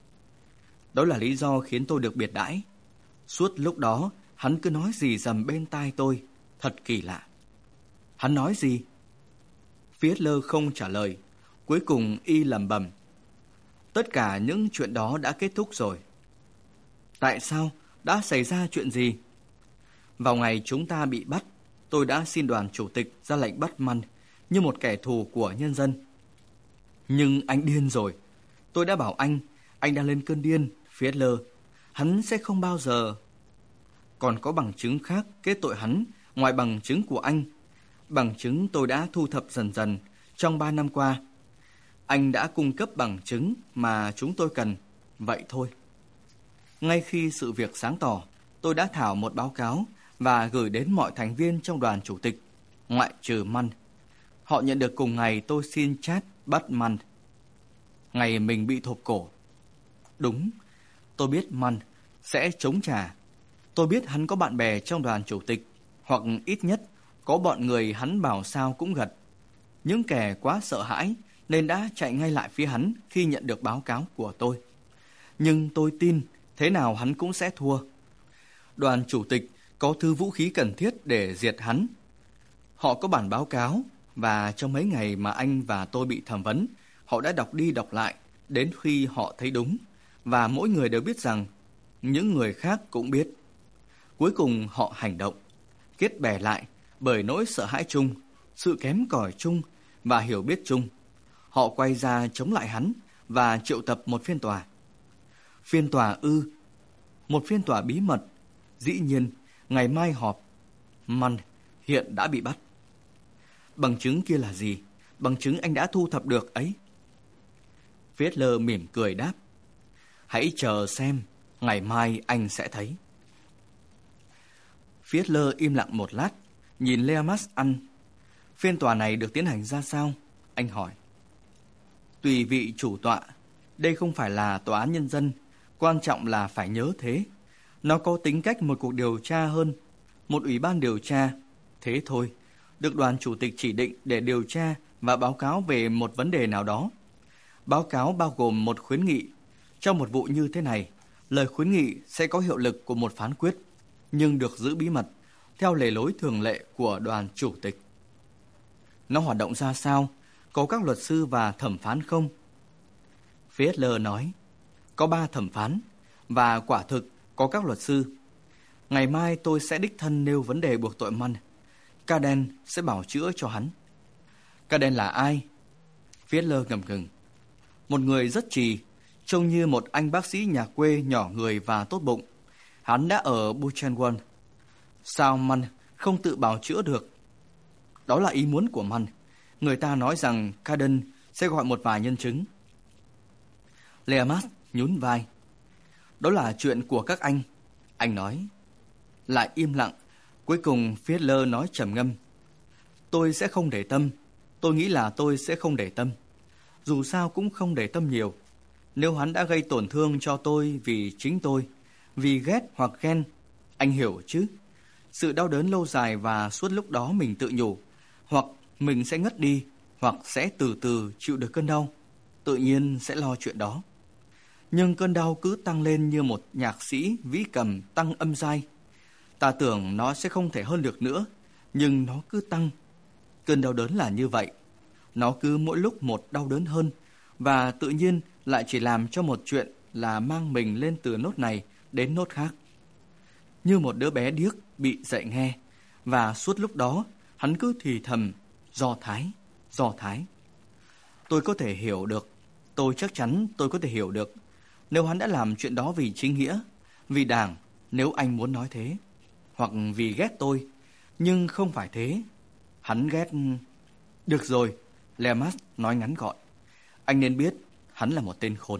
Đó là lý do khiến tôi được biệt đãi. Suốt lúc đó, hắn cứ nói gì rầm bên tai tôi, thật kỳ lạ. Hắn nói gì? Fiedler không trả lời. Cuối cùng y lẩm bẩm, tất cả những chuyện đó đã kết thúc rồi. Tại sao? Đã xảy ra chuyện gì? Vào ngày chúng ta bị bắt, tôi đã xin đoàn chủ tịch ra lệnh bắt Mann như một kẻ thù của nhân dân. Nhưng anh điên rồi. Tôi đã bảo anh, anh đang lên cơn điên, Fiedler. Hắn sẽ không bao giờ... Còn có bằng chứng khác kết tội hắn ngoài bằng chứng của anh. Bằng chứng tôi đã thu thập dần dần trong ba năm qua. Anh đã cung cấp bằng chứng mà chúng tôi cần, vậy thôi. Ngay khi sự việc sáng tỏ, tôi đã thảo một báo cáo và gửi đến mọi thành viên trong đoàn chủ tịch, ngoại trừ Mann. Họ nhận được cùng ngày tôi xin chat bắt Mann. Ngày mình bị thộp cổ. Đúng, tôi biết Mann sẽ chống trả. Tôi biết hắn có bạn bè trong đoàn chủ tịch, hoặc ít nhất có bọn người hắn bảo sao cũng gật. Những kẻ quá sợ hãi nên đã chạy ngay lại phía hắn khi nhận được báo cáo của tôi. Nhưng tôi tin thế nào hắn cũng sẽ thua. Đoàn chủ tịch có thứ vũ khí cần thiết để diệt hắn. Họ có bản báo cáo, và trong mấy ngày mà anh và tôi bị thẩm vấn, họ đã đọc đi đọc lại đến khi họ thấy đúng. Và mỗi người đều biết rằng những người khác cũng biết. Cuối cùng họ hành động, kết bè lại bởi nỗi sợ hãi chung, sự kém cỏi chung và hiểu biết chung. Họ quay ra chống lại hắn và triệu tập một phiên tòa. Phiên tòa ư? Một phiên tòa bí mật. Dĩ nhiên, ngày mai họp. Mann hiện đã bị bắt. Bằng chứng kia là gì? Bằng chứng anh đã thu thập được ấy. Fiedler mỉm cười đáp, hãy chờ xem, ngày mai anh sẽ thấy. Fiedler im lặng một lát, nhìn Leamas ăn. Phiên tòa này được tiến hành ra sao? Anh hỏi. Tùy vị chủ tọa, đây không phải là tòa án nhân dân, quan trọng là phải nhớ thế. Nó có tính cách một cuộc điều tra hơn, một ủy ban điều tra. Thế thôi, được đoàn chủ tịch chỉ định để điều tra và báo cáo về một vấn đề nào đó. Báo cáo bao gồm một khuyến nghị. Trong một vụ như thế này, lời khuyến nghị sẽ có hiệu lực của một phán quyết, nhưng được giữ bí mật, theo lề lối thường lệ của đoàn chủ tịch. Nó hoạt động ra sao? Có các luật sư và thẩm phán không? Fiedler nói, có ba thẩm phán, và quả thực có các luật sư. Ngày mai tôi sẽ đích thân nêu vấn đề buộc tội Mann. Caden sẽ bảo chữa cho hắn. Caden là ai? Fiedler ngập ngừng. Một người rất trì, trông như một anh bác sĩ nhà quê nhỏ người và tốt bụng. Hắn đã ở Buchenwald. Sao Mann không tự bào chữa được? Đó là ý muốn của Mann. Người ta nói rằng Caden sẽ gọi một vài nhân chứng. Leamas nhún vai. Đó là chuyện của các anh. Anh nói. Lại im lặng. Cuối cùng Fiedler nói trầm ngâm. Tôi sẽ không để tâm. Tôi nghĩ là tôi sẽ không để tâm. Dù sao cũng không để tâm nhiều. Nếu hắn đã gây tổn thương cho tôi vì chính tôi, vì ghét hoặc ghen, anh hiểu chứ? Sự đau đớn lâu dài và suốt lúc đó mình tự nhủ, hoặc mình sẽ ngất đi, hoặc sẽ từ từ chịu được cơn đau. Tự nhiên sẽ lo chuyện đó. Nhưng cơn đau cứ tăng lên như một nhạc sĩ vĩ cầm tăng âm giai. Ta tưởng nó sẽ không thể hơn được nữa, nhưng nó cứ tăng. Cơn đau đớn là như vậy. Nó cứ mỗi lúc một đau đớn hơn, và tự nhiên lại chỉ làm cho một chuyện là mang mình lên từ nốt này đến nốt khác. Như một đứa bé điếc bị dạy nghe, và suốt lúc đó hắn cứ thì thầm, Do Thái, Do Thái. Tôi có thể hiểu được, tôi chắc chắn tôi có thể hiểu được, nếu hắn đã làm chuyện đó vì chính nghĩa, vì đảng, nếu anh muốn nói thế, hoặc vì ghét tôi, nhưng không phải thế. Hắn ghét... Được rồi, Leamas nói ngắn gọn. Anh nên biết, hắn là một tên khốn.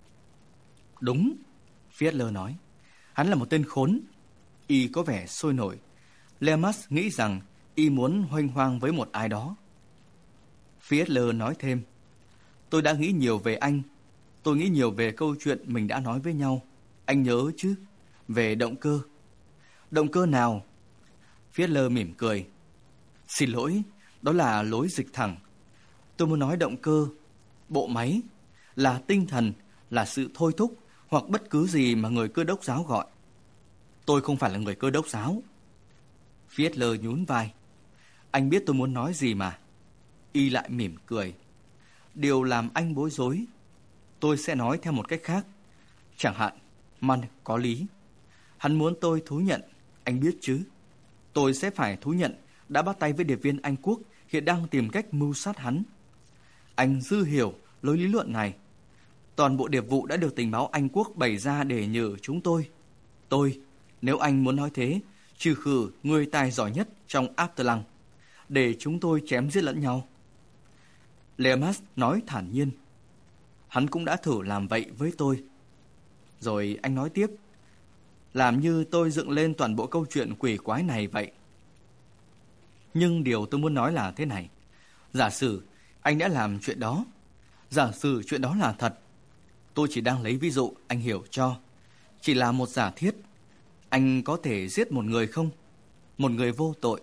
Đúng, Fiedler nói. Hắn là một tên khốn. Y có vẻ sôi nổi. Leamas nghĩ rằng y muốn hoanh hoang với một ai đó. Fiedler nói thêm. Tôi đã nghĩ nhiều về anh. Tôi nghĩ nhiều về câu chuyện mình đã nói với nhau. Anh nhớ chứ? Về động cơ. Động cơ nào? Fiedler mỉm cười. Xin lỗi, đó là lối dịch thẳng. Tôi muốn nói động cơ, bộ máy, là tinh thần, là sự thôi thúc, hoặc bất cứ gì mà người Cơ đốc giáo gọi. Tôi không phải là người Cơ đốc giáo. Fiedler nhún vai. Anh biết tôi muốn nói gì mà. Y lại mỉm cười. Điều làm anh bối rối, tôi sẽ nói theo một cách khác. Chẳng hạn, Mann có lý. Hắn muốn tôi thú nhận, anh biết chứ. Tôi sẽ phải thú nhận đã bắt tay với điệp viên Anh Quốc hiện đang tìm cách mưu sát hắn. Anh dư hiểu lối lý luận này. Toàn bộ điệp vụ đã được tình báo Anh Quốc bày ra để nhờ chúng tôi. Tôi, nếu anh muốn nói thế, trừ khử người tài giỏi nhất trong Abteilung, để chúng tôi chém giết lẫn nhau. Leamas nói thản nhiên. Hắn cũng đã thử làm vậy với tôi. Rồi anh nói tiếp. Làm như tôi dựng lên toàn bộ câu chuyện quỷ quái này vậy. Nhưng điều tôi muốn nói là thế này. Giả sử anh đã làm chuyện đó. Giả sử chuyện đó là thật. Tôi chỉ đang lấy ví dụ, anh hiểu cho. Chỉ là một giả thiết. Anh có thể giết một người không? Một người vô tội.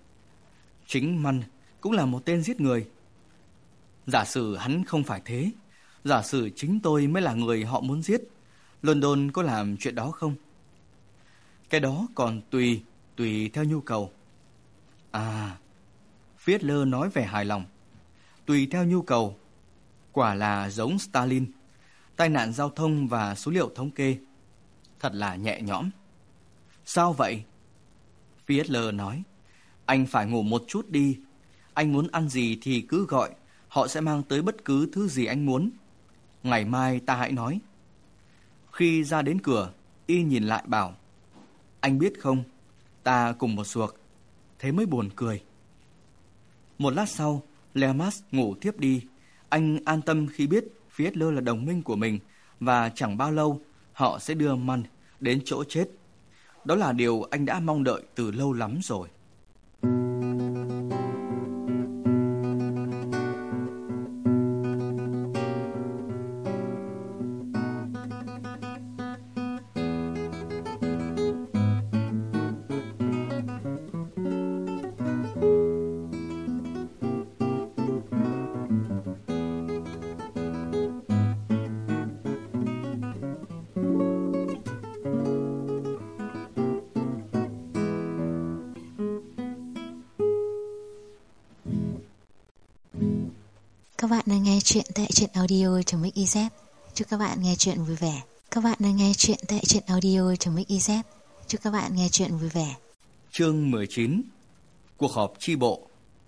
Chính Mann cũng là một tên giết người. Giả sử hắn không phải thế. Giả sử chính tôi mới là người họ muốn giết. London có làm chuyện đó không? Cái đó còn tùy, tùy theo nhu cầu. À, Fiedler nói vẻ hài lòng. Tùy theo nhu cầu. Quả là giống Stalin. Tai nạn giao thông và số liệu thống kê. Thật là nhẹ nhõm. Sao vậy? Fiedler nói. Anh phải ngủ một chút đi. Anh muốn ăn gì thì cứ gọi. Họ sẽ mang tới bất cứ thứ gì anh muốn. Ngày mai ta hãy nói. Khi ra đến cửa, y nhìn lại bảo. Anh biết không, ta cùng một ruột. Thế mới buồn cười. Một lát sau, Leamas ngủ thiếp đi. Anh an tâm khi biết Fiedler là đồng minh của mình, và chẳng bao lâu họ sẽ đưa Mann đến chỗ chết. Đó là điều anh đã mong đợi từ lâu lắm rồi. Các bạn đang nghe chuyện tại truyện audio.mixyz. Chúc các bạn nghe chuyện vui vẻ. Các bạn đang nghe chuyện tại truyện audio.mixyz. Chúc các bạn nghe chuyện vui vẻ. Chương mười chín. Cuộc họp chi bộ.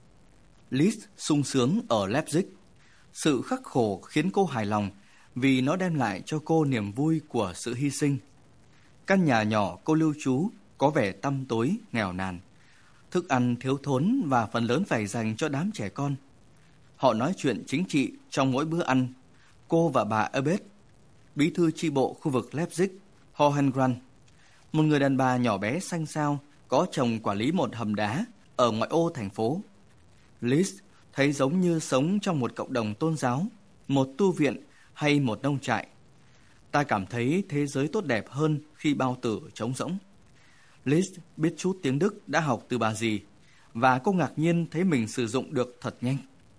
Liz sung sướng ở Leipzig. Sự khắc khổ khiến cô hài lòng vì nó đem lại cho cô niềm vui của sự hy sinh. Căn nhà nhỏ cô lưu trú có vẻ tăm tối, nghèo nàn. Thức ăn thiếu thốn và phần lớn phải dành cho đám trẻ con. Họ nói chuyện chính trị trong mỗi bữa ăn. Cô và bà Ebert, bí thư chi bộ khu vực Leipzig, Hohengrund, một người đàn bà nhỏ bé xanh xao, có chồng quản lý một hầm đá ở ngoại ô thành phố. Liz thấy giống như sống trong một cộng đồng tôn giáo, một tu viện hay một nông trại. Ta cảm thấy thế giới tốt đẹp hơn khi bao tử trống rỗng. Liz biết chút tiếng Đức đã học từ bà dì, và cô ngạc nhiên thấy mình sử dụng được thật nhanh.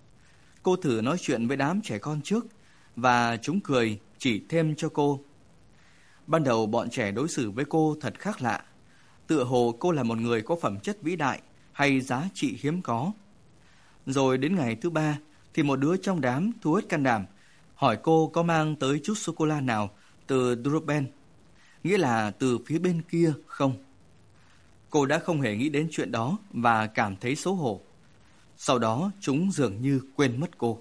Cô thử nói chuyện với đám trẻ con trước, và chúng cười chỉ thêm cho cô. Ban đầu bọn trẻ đối xử với cô thật khác lạ, tựa hồ cô là một người có phẩm chất vĩ đại hay giá trị hiếm có. Rồi đến ngày thứ ba thì một đứa trong đám thu hết can đảm hỏi cô có mang tới chút sô-cô-la nào từ Drouben, nghĩa là từ phía bên kia không. Cô đã không hề nghĩ đến chuyện đó và cảm thấy xấu hổ. Sau đó chúng dường như quên mất cô.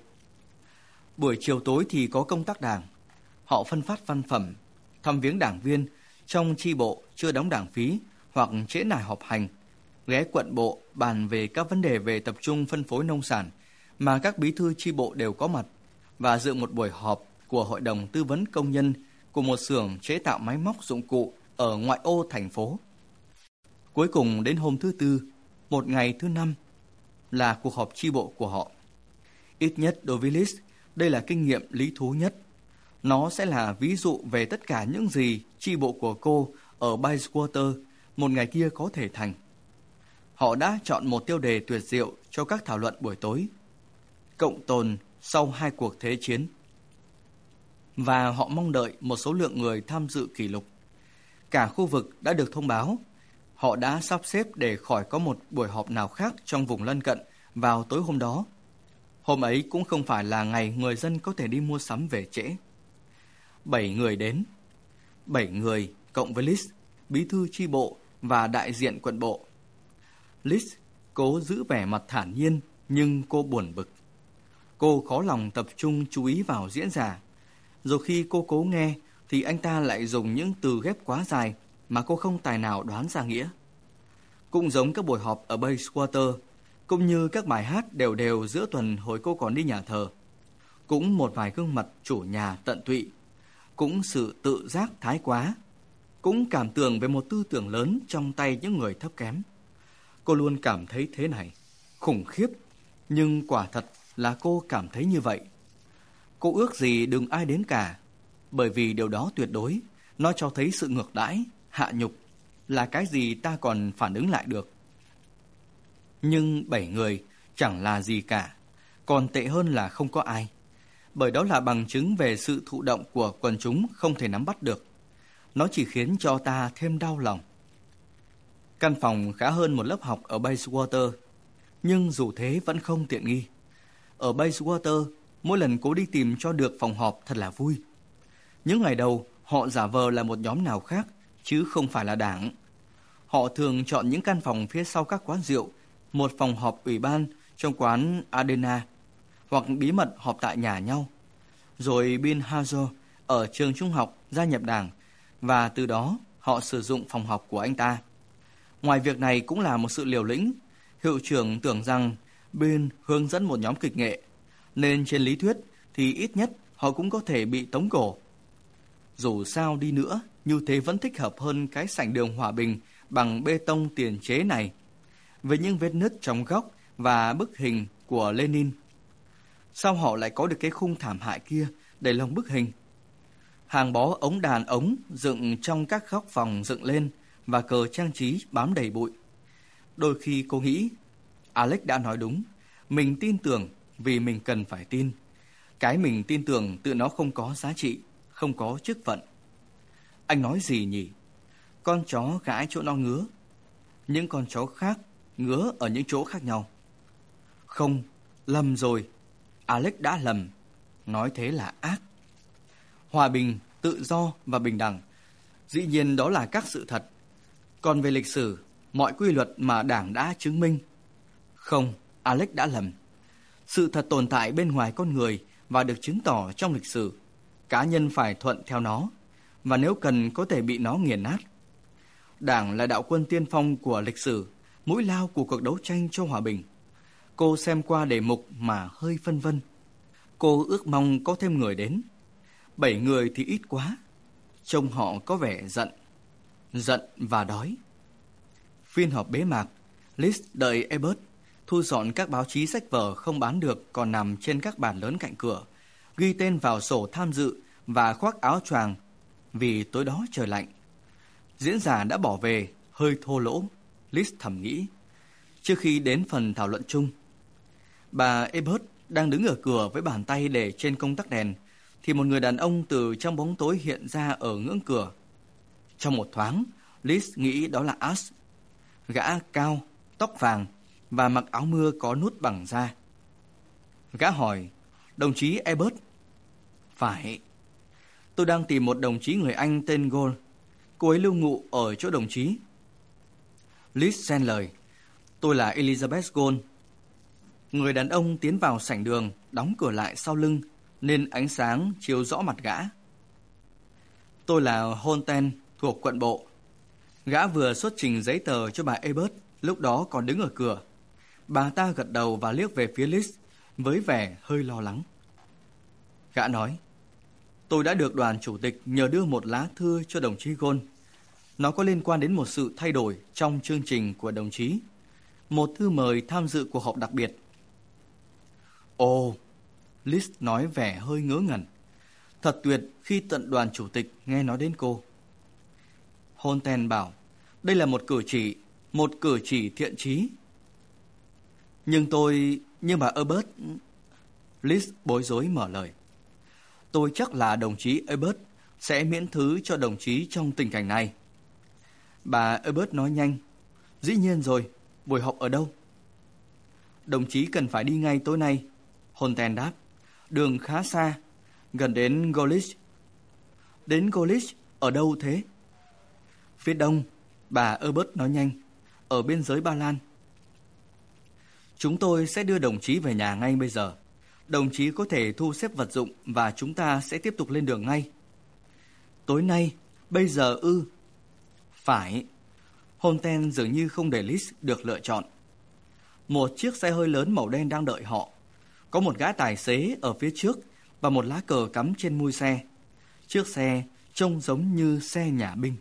Buổi chiều tối thì có công tác đảng. Họ phân phát văn phẩm, thăm viếng đảng viên trong chi bộ chưa đóng đảng phí hoặc trễ nải họp hành, ghé quận bộ bàn về các vấn đề về tập trung phân phối nông sản mà các bí thư chi bộ đều có mặt, và dự một buổi họp của hội đồng tư vấn công nhân của một xưởng chế tạo máy móc dụng cụ ở ngoại ô thành phố. Cuối cùng đến hôm thứ Tư, một ngày thứ năm, là cuộc họp chi bộ của họ. Ít nhất đối với Liz, đây là kinh nghiệm lý thú nhất. Nó sẽ là ví dụ về tất cả những gì chi bộ của cô ở Bayswater một ngày kia có thể thành. Họ đã chọn một tiêu đề tuyệt diệu cho các thảo luận buổi tối: cộng tồn sau hai cuộc thế chiến. Và họ mong đợi một số lượng người tham dự kỷ lục. Cả khu vực đã được thông báo. Họ đã sắp xếp để khỏi có một buổi họp nào khác trong vùng lân cận vào tối hôm đó. Hôm ấy cũng không phải là ngày người dân có thể đi mua sắm về trễ. Bảy người đến. Bảy người cộng với Liz, bí thư chi bộ và đại diện quận bộ. Liz cố giữ vẻ mặt thản nhiên, nhưng cô buồn bực. Cô khó lòng tập trung chú ý vào diễn giả. Rồi khi cô cố nghe thì anh ta lại dùng những từ ghép quá dài mà cô không tài nào đoán ra nghĩa. Cũng giống các buổi họp ở Bayswater, cũng như các bài hát đều đều giữa tuần hồi cô còn đi nhà thờ. Cũng một vài gương mặt chủ nhà tận tụy. Cũng sự tự giác thái quá. Cũng cảm tưởng về một tư tưởng lớn trong tay những người thấp kém. Cô luôn cảm thấy thế này, khủng khiếp, nhưng quả thật là cô cảm thấy như vậy. Cô ước gì đừng ai đến cả, bởi vì điều đó tuyệt đối, nó cho thấy sự ngược đãi, hạ nhục, là cái gì ta còn phản ứng lại được. Nhưng bảy người chẳng là gì cả, còn tệ hơn là không có ai, bởi đó là bằng chứng về sự thụ động của quần chúng không thể nắm bắt được. Nó chỉ khiến cho ta thêm đau lòng. Căn phòng khá hơn một lớp học ở Bayswater, nhưng dù thế vẫn không tiện nghi. Ở Bayswater, mỗi lần cố đi tìm cho được phòng họp thật là vui. Những ngày đầu, họ giả vờ là một nhóm nào khác, chứ không phải là đảng. Họ thường chọn những căn phòng phía sau các quán rượu, một phòng họp ủy ban trong quán Adena, hoặc bí mật họp tại nhà nhau. Rồi Bill Hazel ở trường trung học gia nhập đảng, và từ đó họ sử dụng phòng học của anh ta. Ngoài việc này cũng là một sự liều lĩnh. Hiệu trưởng tưởng rằng Bill hướng dẫn một nhóm kịch nghệ, nên trên lý thuyết thì ít nhất họ cũng có thể bị tống cổ. Dù sao đi nữa, như thế vẫn thích hợp hơn cái sảnh đường Hòa Bình bằng bê tông tiền chế này. với những vết nứt trong góc và bức hình của Lenin. Sao họ lại có được cái khung thảm hại kia để lồng bức hình? Hàng bó ống đàn ống dựng trong các góc phòng dựng lên và cờ trang trí bám đầy bụi. Đôi khi cô nghĩ, Alex đã nói đúng, mình tin tưởng vì mình cần phải tin. Cái mình tin tưởng tự nó không có giá trị, không có chức phận. Anh nói gì nhỉ? Con chó gãi chỗ nó ngứa. Những con chó khác ngứa ở những chỗ khác nhau. Không, lầm rồi. Alex đã lầm. Nói thế là ác. Hòa bình, tự do và bình đẳng, dĩ nhiên đó là các sự thật. Còn về lịch sử, mọi quy luật mà Đảng đã chứng minh. Không, Alex đã lầm. Sự thật tồn tại bên ngoài con người và được chứng tỏ trong lịch sử. Cá nhân phải thuận theo nó, và nếu cần có thể bị nó nghiền nát. Đảng là đạo quân tiên phong của lịch sử, mũi lao của cuộc đấu tranh cho hòa bình. Cô xem qua đề mục mà hơi phân vân. Cô ước mong có thêm người đến. Bảy người thì ít quá. Trông họ có vẻ giận. Giận và đói. Phiên họp bế mạc, Liz đợi Ebert thu dọn các báo chí sách vở không bán được còn nằm trên các bàn lớn cạnh cửa, ghi tên vào sổ tham dự và khoác áo choàng vì tối đó trời lạnh. Diễn giả đã bỏ về, hơi thô lỗ, Liz thầm nghĩ, trước khi đến phần thảo luận chung. Bà Ebert đang đứng ở cửa với bàn tay để trên công tắc đèn, thì một người đàn ông từ trong bóng tối hiện ra ở ngưỡng cửa. Trong một thoáng, Liz nghĩ đó là Ash. Gã cao, tóc vàng và mặc áo mưa có nút bằng da. Gã hỏi, đồng chí Ebert? Phải. Tôi đang tìm một đồng chí người Anh tên Gold. Cô ấy lưu ngụ ở chỗ đồng chí. Liz xen lời, tôi là Elizabeth Gold. Người đàn ông tiến vào sảnh đường, đóng cửa lại sau lưng, nên ánh sáng chiếu rõ mặt gã. Tôi là Holten, thuộc quận bộ. Gã vừa xuất trình giấy tờ cho bà Ebert, lúc đó còn đứng ở cửa. Bà ta gật đầu và liếc về phía Liz với vẻ hơi lo lắng. Gã nói, tôi đã được đoàn chủ tịch nhờ đưa một lá thư cho đồng chí Gold. Nó có liên quan đến một sự thay đổi trong chương trình của đồng chí. Một thư mời tham dự cuộc họp đặc biệt. Ồ, Liz nói vẻ hơi ngớ ngẩn. Thật tuyệt khi tận đoàn chủ tịch nghe nói đến cô. Holten bảo, đây là một cử chỉ, một cử chỉ thiện chí. Nhưng tôi, nhưng bà Ebert... Liz bối rối mở lời. Tôi chắc là đồng chí Ebert sẽ miễn thứ cho đồng chí trong tình cảnh này. Bà Ebert nói nhanh, dĩ nhiên rồi, buổi họp ở đâu? Đồng chí cần phải đi ngay tối nay, Holten đáp. Đường khá xa, gần đến Golich. Đến Golich, ở đâu thế? Phía đông, bà Ebert nói nhanh, ở biên giới Ba Lan. Chúng tôi sẽ đưa đồng chí về nhà ngay bây giờ. Đồng chí có thể thu xếp vật dụng và chúng ta sẽ tiếp tục lên đường ngay. Tối nay, bây giờ ư? Phải. Holten dường như không để Liz được lựa chọn. Một chiếc xe hơi lớn màu đen đang đợi họ. Có một gã tài xế ở phía trước và một lá cờ cắm trên mui xe. Chiếc xe trông giống như xe nhà binh.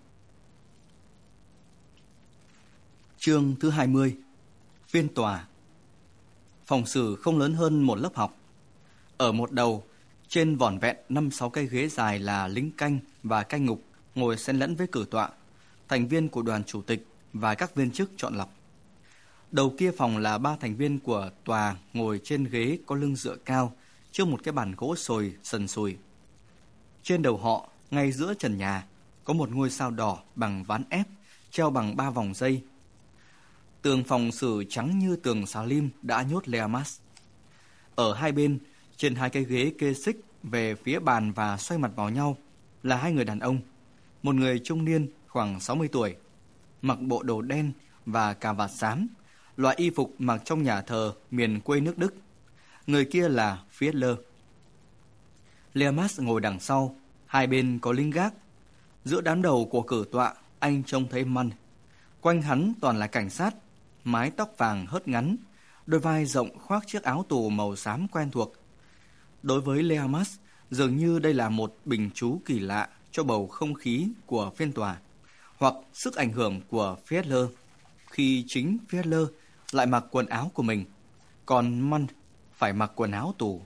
Chương thứ hai mươi. Phiên tòa. Phòng xử không lớn hơn một lớp học. Ở một đầu, trên vỏn vẹn năm sáu cây ghế dài là lính canh và canh ngục ngồi xen lẫn với cử tọa, thành viên của đoàn chủ tịch và các viên chức chọn lọc. Đầu kia phòng là ba thành viên của tòa ngồi trên ghế có lưng dựa cao trước một cái bàn gỗ sồi sần sùi. Trên đầu họ, ngay giữa trần nhà, có một ngôi sao đỏ bằng ván ép treo bằng ba vòng dây. Tường phòng xử trắng như tường xà lim đã nhốt Leamas. Ở hai bên, trên hai cái ghế kê xích về phía bàn và xoay mặt vào nhau là hai người đàn ông. Một người trung niên khoảng sáu mươi tuổi, mặc bộ đồ đen và cà vạt xám, loại y phục mặc trong nhà thờ miền quê nước Đức. Người kia là Fiedler. Leamas ngồi đằng sau, hai bên có lính gác. Giữa đám đầu của cử tọa, anh trông thấy Mann. Quanh hắn toàn là cảnh sát, mái tóc vàng hớt ngắn, đôi vai rộng khoác chiếc áo tù màu xám quen thuộc. Đối với Leamas, dường như đây là một bình chú kỳ lạ cho bầu không khí của phiên tòa, hoặc sức ảnh hưởng của Fiedler, khi chính Fiedler lại mặc quần áo của mình, còn Mann phải mặc quần áo tù.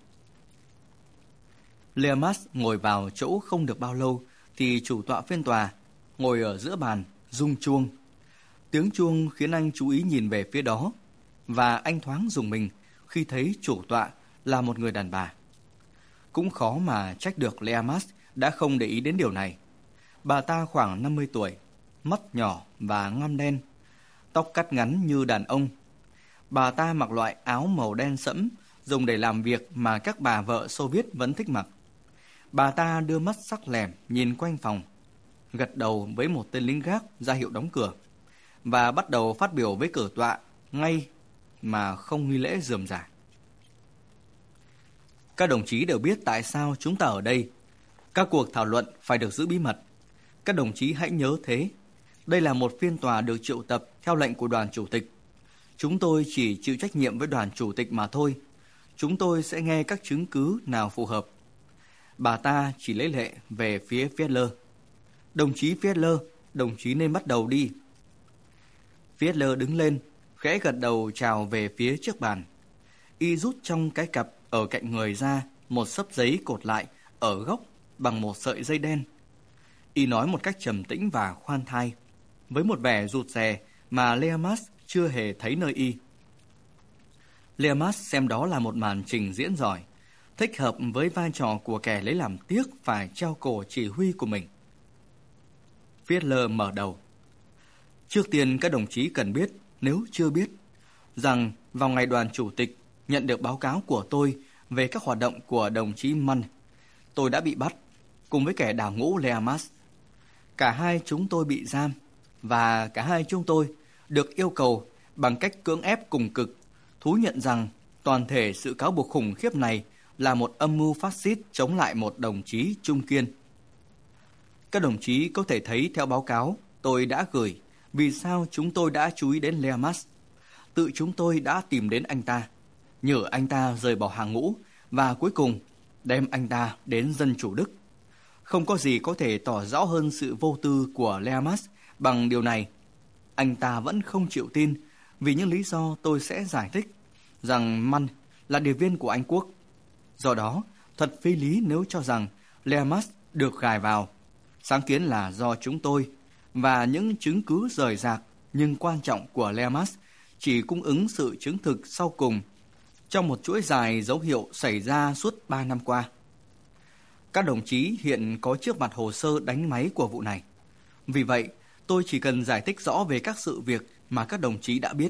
Leamas ngồi vào chỗ không được bao lâu thì chủ tọa phiên tòa ngồi ở giữa bàn, rung chuông. Tiếng chuông khiến anh chú ý nhìn về phía đó, và anh thoáng rùng mình khi thấy chủ tọa là một người đàn bà. Cũng khó mà trách được Leamas đã không để ý đến điều này. Bà ta khoảng năm mươi tuổi, mắt nhỏ và ngăm đen, tóc cắt ngắn như đàn ông. Bà ta mặc loại áo màu đen sẫm dùng để làm việc mà các bà vợ Xô Viết vẫn thích mặc. Bà ta đưa mắt sắc lẻm nhìn quanh phòng, gật đầu với một tên lính gác ra hiệu đóng cửa, và bắt đầu phát biểu với cử tọa ngay mà không nghi lễ rườm rà. Các đồng chí đều biết tại sao chúng ta ở đây. Các cuộc thảo luận phải được giữ bí mật. Các đồng chí hãy nhớ thế. Đây là một phiên tòa được triệu tập theo lệnh của đoàn chủ tịch. Chúng tôi chỉ chịu trách nhiệm với đoàn chủ tịch mà thôi. Chúng tôi sẽ nghe các chứng cứ nào phù hợp. Bà ta chỉ lấy lệ về phía Fiedler. Đồng chí Fiedler, đồng chí nên bắt đầu đi. Fiedler đứng lên, khẽ gật đầu chào về phía trước bàn. Y rút trong cái cặp ở cạnh người ra một xấp giấy cột lại ở góc bằng một sợi dây đen. Y nói một cách trầm tĩnh và khoan thai, với một vẻ rụt rè mà Leamas chưa hề thấy nơi Y. Leamas xem đó là một màn trình diễn giỏi, thích hợp với vai trò của kẻ lấy làm tiếc phải treo cổ chỉ huy của mình. Fiedler mở đầu. Trước tiên các đồng chí cần biết, nếu chưa biết, rằng vào ngày đoàn chủ tịch nhận được báo cáo của tôi về các hoạt động của đồng chí Mann, tôi đã bị bắt cùng với kẻ đào ngũ Leamas. Cả hai chúng tôi bị giam, và cả hai chúng tôi được yêu cầu bằng cách cưỡng ép cùng cực thú nhận rằng toàn thể sự cáo buộc khủng khiếp này là một âm mưu phát xít chống lại một đồng chí trung kiên. Các đồng chí có thể thấy theo báo cáo tôi đã gửi vì sao chúng tôi đã chú ý đến Leamas. Tự chúng tôi đã tìm đến anh ta, nhờ anh ta rời bỏ hàng ngũ, và cuối cùng đem anh ta đến dân chủ Đức. Không có gì có thể tỏ rõ hơn sự vô tư của Leamas bằng điều này. Anh ta vẫn không chịu tin vì những lý do tôi sẽ giải thích, rằng Mann là điệp viên của Anh Quốc. Do đó, thật phi lý nếu cho rằng Leamas được gài vào. Sáng kiến là do chúng tôi, và những chứng cứ rời rạc nhưng quan trọng của Leamas chỉ cung ứng sự chứng thực sau cùng trong một chuỗi dài dấu hiệu xảy ra suốt ba năm qua. Các đồng chí hiện có trước mặt hồ sơ đánh máy của vụ này. Vì vậy, tôi chỉ cần giải thích rõ về các sự việc mà các đồng chí đã biết.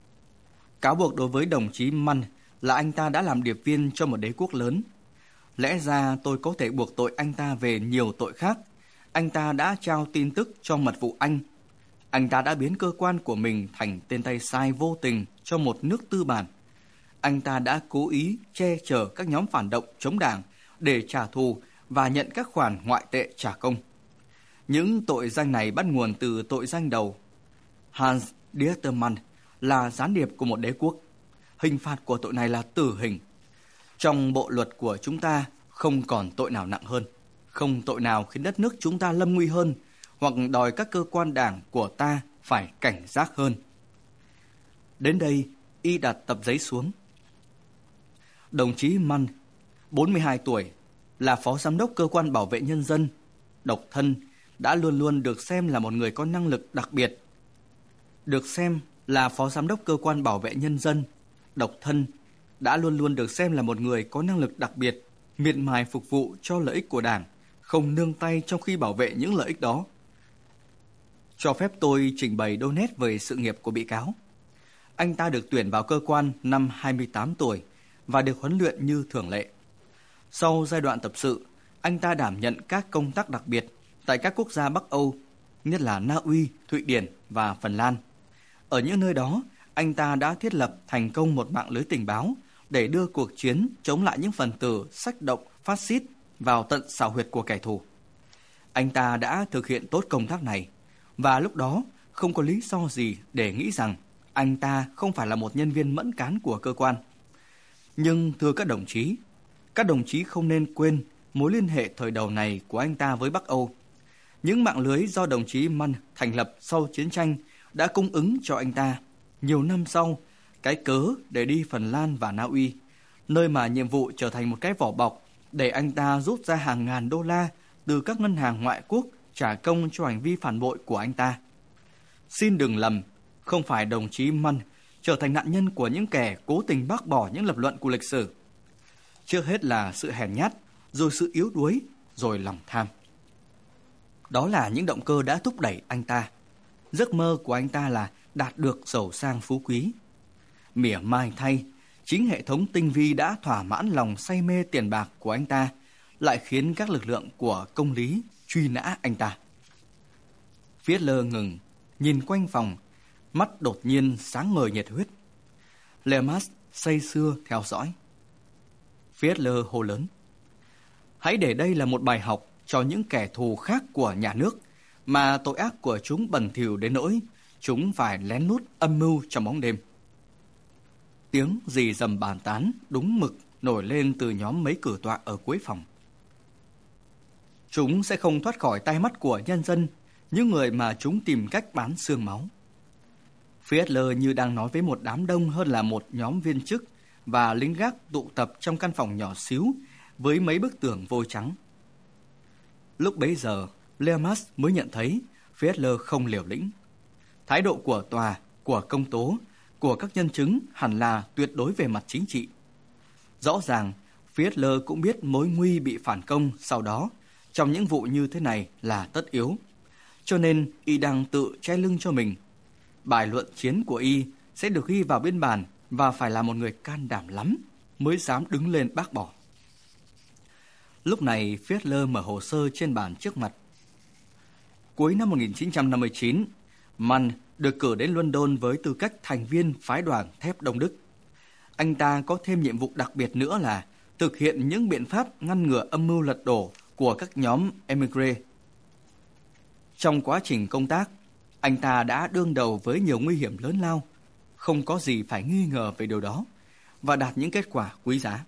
Cáo buộc đối với đồng chí Mann là anh ta đã làm điệp viên cho một đế quốc lớn. Lẽ ra tôi có thể buộc tội anh ta về nhiều tội khác. Anh ta đã trao tin tức cho mật vụ Anh. Anh ta đã biến cơ quan của mình thành tên tay sai vô tình cho một nước tư bản. Anh ta đã cố ý che chở các nhóm phản động chống đảng để trả thù và nhận các khoản ngoại tệ trả công. Những tội danh này bắt nguồn từ tội danh đầu. Hans Dieter Mann là gián điệp của một đế quốc. Hình phạt của tội này là tử hình. Trong bộ luật của chúng ta không còn tội nào nặng hơn, không tội nào khiến đất nước chúng ta lâm nguy hơn, hoặc đòi các cơ quan đảng của ta phải cảnh giác hơn. Đến đây, Y đặt tập giấy xuống. Đồng chí Mann, bốn mươi hai tuổi, là phó giám đốc cơ quan bảo vệ nhân dân, độc thân, đã luôn luôn được xem là một người có năng lực đặc biệt. Được xem là phó giám đốc cơ quan bảo vệ nhân dân, độc thân, đã luôn luôn được xem là một người có năng lực đặc biệt, miệt mài phục vụ cho lợi ích của Đảng, không nương tay trong khi bảo vệ những lợi ích đó. Cho phép tôi trình bày đôi nét về sự nghiệp của bị cáo. Anh ta được tuyển vào cơ quan năm hai mươi tám tuổi và được huấn luyện như thường lệ. Sau giai đoạn tập sự, anh ta đảm nhận các công tác đặc biệt tại các quốc gia Bắc Âu, nhất là Na Uy, Thụy Điển và Phần Lan. Ở những nơi đó, anh ta đã thiết lập thành công một mạng lưới tình báo để đưa cuộc chiến chống lại những phần tử sách động phát xít vào tận xào huyệt của kẻ thù. Anh ta đã thực hiện tốt công tác này, và lúc đó không có lý do gì để nghĩ rằng anh ta không phải là một nhân viên mẫn cán của cơ quan. Nhưng thưa các đồng chí, các đồng chí không nên quên mối liên hệ thời đầu này của anh ta với Bắc Âu. Những mạng lưới do đồng chí Mann thành lập sau chiến tranh đã cung ứng cho anh ta, nhiều năm sau, cái cớ để đi Phần Lan và Na Uy, nơi mà nhiệm vụ trở thành một cái vỏ bọc để anh ta rút ra hàng ngàn đô la từ các ngân hàng ngoại quốc trả công cho hành vi phản bội của anh ta. Xin đừng lầm, không phải đồng chí Mann trở thành nạn nhân của những kẻ cố tình bác bỏ những lập luận của lịch sử. Trước hết là sự hèn nhát, rồi sự yếu đuối, rồi lòng tham. Đó là những động cơ đã thúc đẩy anh ta. Giấc mơ của anh ta là đạt được giàu sang phú quý. Mỉa mai thay, chính hệ thống tinh vi đã thỏa mãn lòng say mê tiền bạc của anh ta, lại khiến các lực lượng của công lý truy nã anh ta. Fiedler ngừng, nhìn quanh phòng, mắt đột nhiên sáng ngời nhiệt huyết. Lemas say sưa theo dõi. Fiedler hô lớn: hãy để đây là một bài học cho những kẻ thù khác của nhà nước, mà tội ác của chúng bẩn thỉu đến nỗi chúng phải lén lút âm mưu trong bóng đêm. Tiếng rì rầm bàn tán đúng mực nổi lên từ nhóm mấy cử tọa ở cuối phòng. Chúng sẽ không thoát khỏi tay mắt của nhân dân, những người mà chúng tìm cách bán xương máu. Fiedler như đang nói với một đám đông hơn là một nhóm viên chức và lính gác tụ tập trong căn phòng nhỏ xíu với mấy bức tường vôi trắng. Lúc bấy giờ, Lemas mới nhận thấy Fiedler không liều lĩnh. Thái độ của tòa, của công tố, của các nhân chứng hẳn là tuyệt đối về mặt chính trị. Rõ ràng, Fiedler cũng biết mối nguy bị phản công sau đó trong những vụ như thế này là tất yếu. Cho nên, y đang tự che lưng cho mình. Bài luận chiến của y sẽ được ghi vào biên bản và phải là một người can đảm lắm mới dám đứng lên bác bỏ. Lúc này, Fiedler mở hồ sơ trên bàn trước mặt. Cuối năm một nghìn chín trăm năm mươi chín, Mann được cử đến London với tư cách thành viên phái đoàn thép Đông Đức. Anh ta có thêm nhiệm vụ đặc biệt nữa là thực hiện những biện pháp ngăn ngừa âm mưu lật đổ của các nhóm émigré. Trong quá trình công tác, anh ta đã đương đầu với nhiều nguy hiểm lớn lao, không có gì phải nghi ngờ về điều đó, và đạt những kết quả quý giá.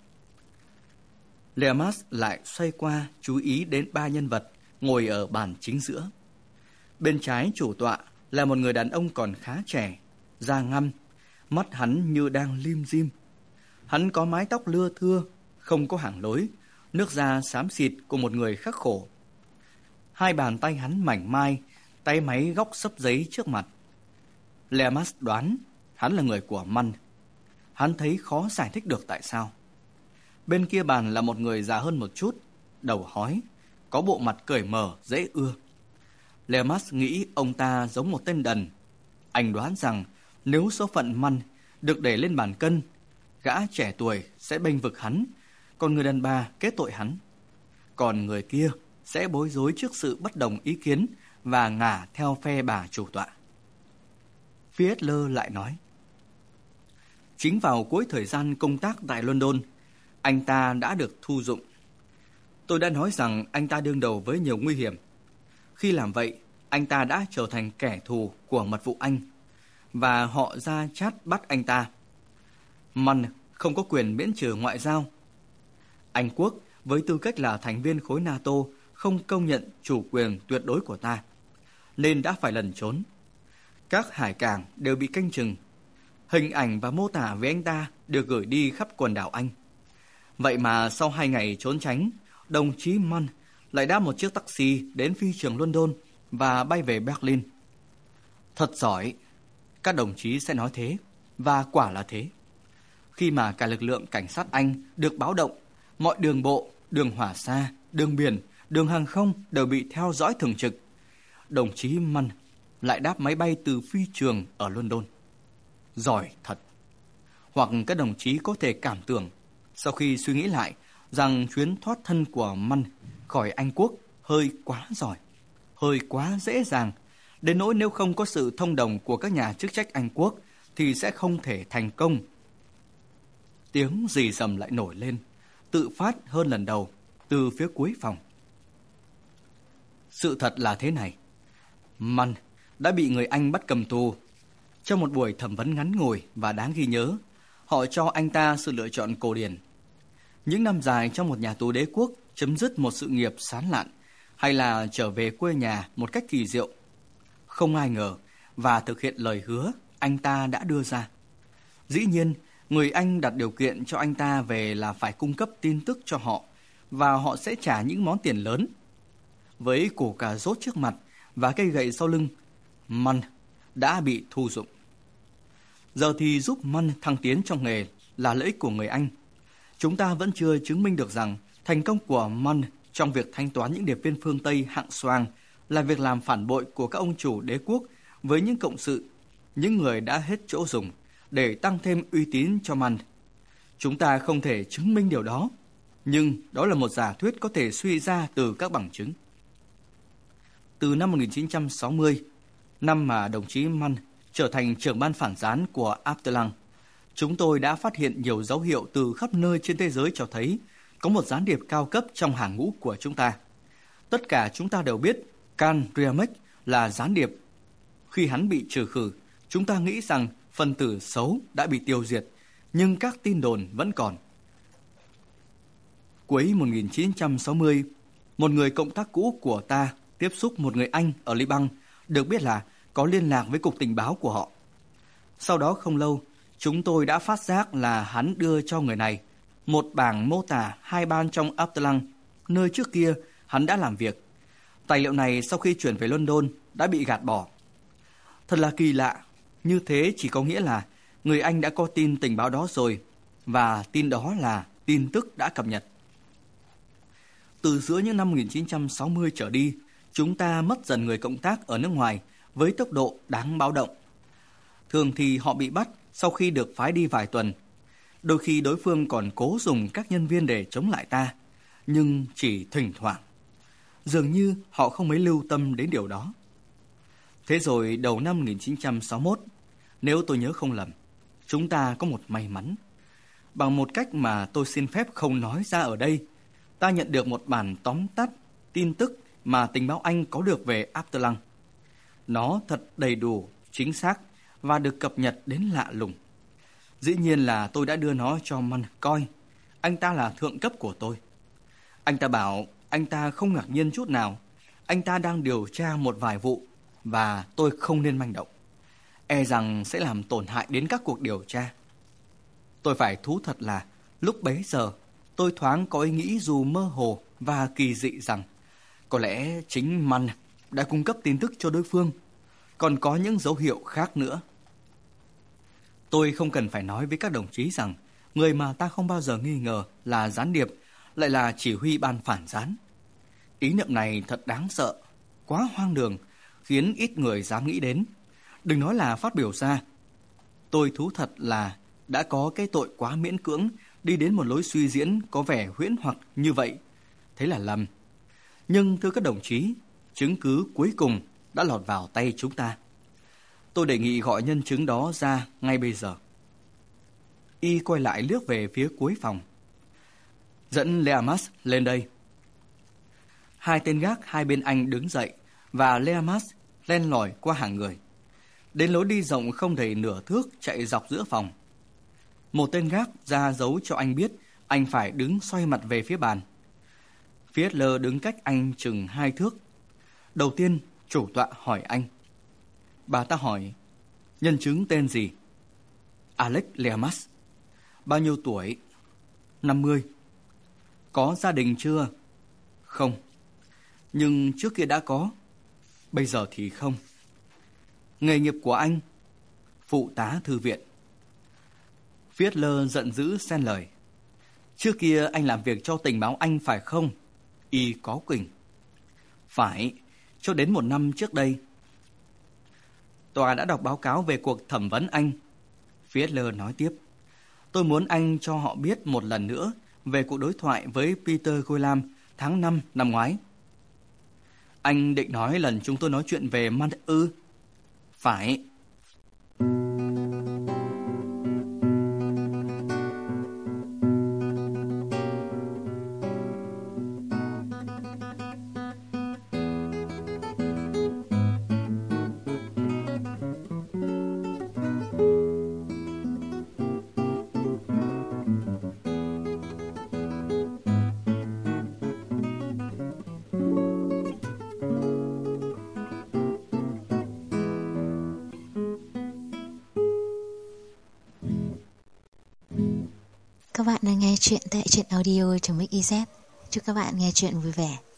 Lemas lại xoay qua chú ý đến ba nhân vật ngồi ở bàn chính giữa. Bên trái chủ tọa là một người đàn ông còn khá trẻ, da ngăm, mắt hắn như đang lim dim. Hắn có mái tóc lưa thưa, không có hàng lối, nước da xám xịt của một người khắc khổ. Hai bàn tay hắn mảnh mai, tay máy góc xấp giấy trước mặt. Lemas đoán hắn là người của Mann. Hắn thấy khó giải thích được tại sao. Bên kia bàn là một người già hơn một chút, đầu hói, có bộ mặt cởi mở, dễ ưa. Lemas nghĩ ông ta giống một tên đần. Anh đoán rằng nếu số phận Mann được để lên bàn cân, gã trẻ tuổi sẽ bênh vực hắn, còn người đàn bà kết tội hắn. Còn người kia sẽ bối rối trước sự bất đồng ý kiến và ngả theo phe bà chủ tọa. Fiedler lại nói: chính vào cuối thời gian công tác tại London, anh ta đã được thu dụng. Tôi đã nói rằng anh ta đương đầu với nhiều nguy hiểm. Khi làm vậy, anh ta đã trở thành kẻ thù của mật vụ Anh, và họ ra chát bắt anh ta. Mann không có quyền miễn trừ ngoại giao. Anh Quốc với tư cách là thành viên khối NATO không công nhận chủ quyền tuyệt đối của ta, nên đã phải lẩn trốn. Các hải cảng đều bị canh chừng. Hình ảnh và mô tả về anh ta được gửi đi khắp quần đảo Anh. Vậy mà sau hai ngày trốn tránh, đồng chí Mann lại đáp một chiếc taxi đến phi trường London và bay về Berlin. Thật giỏi, các đồng chí sẽ nói thế, và quả là thế. Khi mà cả lực lượng cảnh sát Anh được báo động, mọi đường bộ, đường hỏa xa, đường biển, đường hàng không đều bị theo dõi thường trực, đồng chí Mann lại đáp máy bay từ phi trường ở London. Giỏi thật. Hoặc các đồng chí có thể cảm tưởng, sau khi suy nghĩ lại, rằng chuyến thoát thân của Mann khỏi Anh Quốc hơi quá giỏi, hơi quá dễ dàng, đến nỗi nếu không có sự thông đồng của các nhà chức trách Anh Quốc thì sẽ không thể thành công. Tiếng rì rầm lại nổi lên, tự phát hơn lần đầu, từ phía cuối phòng. Sự thật là thế này. Mann đã bị người Anh bắt cầm tù. Trong một buổi thẩm vấn ngắn ngủi và đáng ghi nhớ, họ cho anh ta sự lựa chọn cổ điển. Những năm dài trong một nhà tù đế quốc chấm dứt một sự nghiệp sán lạn, hay là trở về quê nhà một cách kỳ diệu. Không ai ngờ và thực hiện lời hứa anh ta đã đưa ra. Dĩ nhiên, người Anh đặt điều kiện cho anh ta về là phải cung cấp tin tức cho họ và họ sẽ trả những món tiền lớn. Với củ cà rốt trước mặt và cây gậy sau lưng, Munn đã bị thu dụng. Giờ thì giúp Munn thăng tiến trong nghề là lợi ích của người Anh. Chúng ta vẫn chưa chứng minh được rằng thành công của Munn trong việc thanh toán những điệp viên phương Tây hạng xoang là việc làm phản bội của các ông chủ đế quốc với những cộng sự, những người đã hết chỗ dùng để tăng thêm uy tín cho Munn. Chúng ta không thể chứng minh điều đó, nhưng đó là một giả thuyết có thể suy ra từ các bằng chứng. Từ năm một nghìn chín trăm sáu mươi, năm mà đồng chí Munn trở thành trưởng ban phản gián của Abteilung, chúng tôi đã phát hiện nhiều dấu hiệu từ khắp nơi trên thế giới cho thấy có một gián điệp cao cấp trong hàng ngũ của chúng ta. Tất cả chúng ta đều biết Karl Riemek là gián điệp. Khi hắn bị trừ khử, chúng ta nghĩ rằng phần tử xấu đã bị tiêu diệt, nhưng các tin đồn vẫn còn. Cuối một nghìn chín trăm sáu mươi, một người cộng tác cũ của ta tiếp xúc một người Anh ở Liban, được biết là có liên lạc với cục tình báo của họ. Sau đó không lâu, chúng tôi đã phát giác là hắn đưa cho người này một bảng mô tả hai ban trong Abteilung, nơi trước kia hắn đã làm việc. Tài liệu này sau khi chuyển về London đã bị gạt bỏ. Thật là kỳ lạ, như thế chỉ có nghĩa là người Anh đã có tin tình báo đó rồi, và tin đó là tin tức đã cập nhật. Từ giữa những năm một nghìn chín trăm sáu mươi trở đi, chúng ta mất dần người cộng tác ở nước ngoài với tốc độ đáng báo động. Thường thì họ bị bắt sau khi được phái đi vài tuần. Đôi khi đối phương còn cố dùng các nhân viên để chống lại ta, nhưng chỉ thỉnh thoảng. Dường như họ không mấy lưu tâm đến điều đó. Thế rồi đầu năm một nghìn chín trăm sáu mươi mốt, nếu tôi nhớ không lầm, chúng ta có một may mắn. Bằng một cách mà tôi xin phép không nói ra ở đây, ta nhận được một bản tóm tắt tin tức mà tình báo Anh có được về Abteilung. Nó thật đầy đủ, chính xác và được cập nhật đến lạ lùng. Dĩ nhiên là tôi đã đưa nó cho Munn coi. Anh ta là thượng cấp của tôi. Anh ta bảo anh ta không ngạc nhiên chút nào. Anh ta đang điều tra một vài vụ và tôi không nên manh động. E rằng sẽ làm tổn hại đến các cuộc điều tra. Tôi phải thú thật là lúc bấy giờ tôi thoáng có ý nghĩ dù mơ hồ và kỳ dị rằng có lẽ chính Munn đã cung cấp tin tức cho đối phương. Còn có những dấu hiệu khác nữa. Tôi không cần phải nói với các đồng chí rằng người mà ta không bao giờ nghi ngờ là gián điệp lại là chỉ huy ban phản gián. Ý niệm này thật đáng sợ, quá hoang đường, khiến ít người dám nghĩ đến. Đừng nói là phát biểu ra. Tôi thú thật là đã có cái tội quá miễn cưỡng đi đến một lối suy diễn có vẻ huyễn hoặc như vậy. Thế là lầm. Nhưng thưa các đồng chí, chứng cứ cuối cùng đã lọt vào tay chúng ta. Tôi đề nghị gọi nhân chứng đó ra ngay bây giờ. Y quay lại liếc về phía cuối phòng. Dẫn Leamas lên đây. Hai tên gác hai bên anh đứng dậy và Leamas len lỏi qua hàng người. Đến lối đi rộng không đầy nửa thước chạy dọc giữa phòng. Một tên gác ra dấu cho anh biết anh phải đứng xoay mặt về phía bàn. Fiedler đứng cách anh chừng hai thước. Đầu tiên, chủ tọa hỏi anh. Bà ta hỏi, nhân chứng tên gì? Alex Leamas. Bao nhiêu tuổi? năm mươi. Có gia đình chưa? Không. Nhưng trước kia đã có. Bây giờ thì không. Nghề nghiệp của anh? Phụ tá thư viện. Fiedler giận dữ xen lời. Trước kia anh làm việc cho tình báo Anh phải không? Y có quỳnh. Phải, cho đến một năm trước đây. Tòa đã đọc báo cáo về cuộc thẩm vấn anh. Fiedler nói tiếp. Tôi muốn anh cho họ biết một lần nữa về cuộc đối thoại với Peter Goylam tháng năm năm ngoái. Anh định nói lần chúng tôi nói chuyện về Munn ư? Phải. Các bạn đang nghe chuyện tại truyện audio.mixyz. Chúc các bạn nghe chuyện vui vẻ.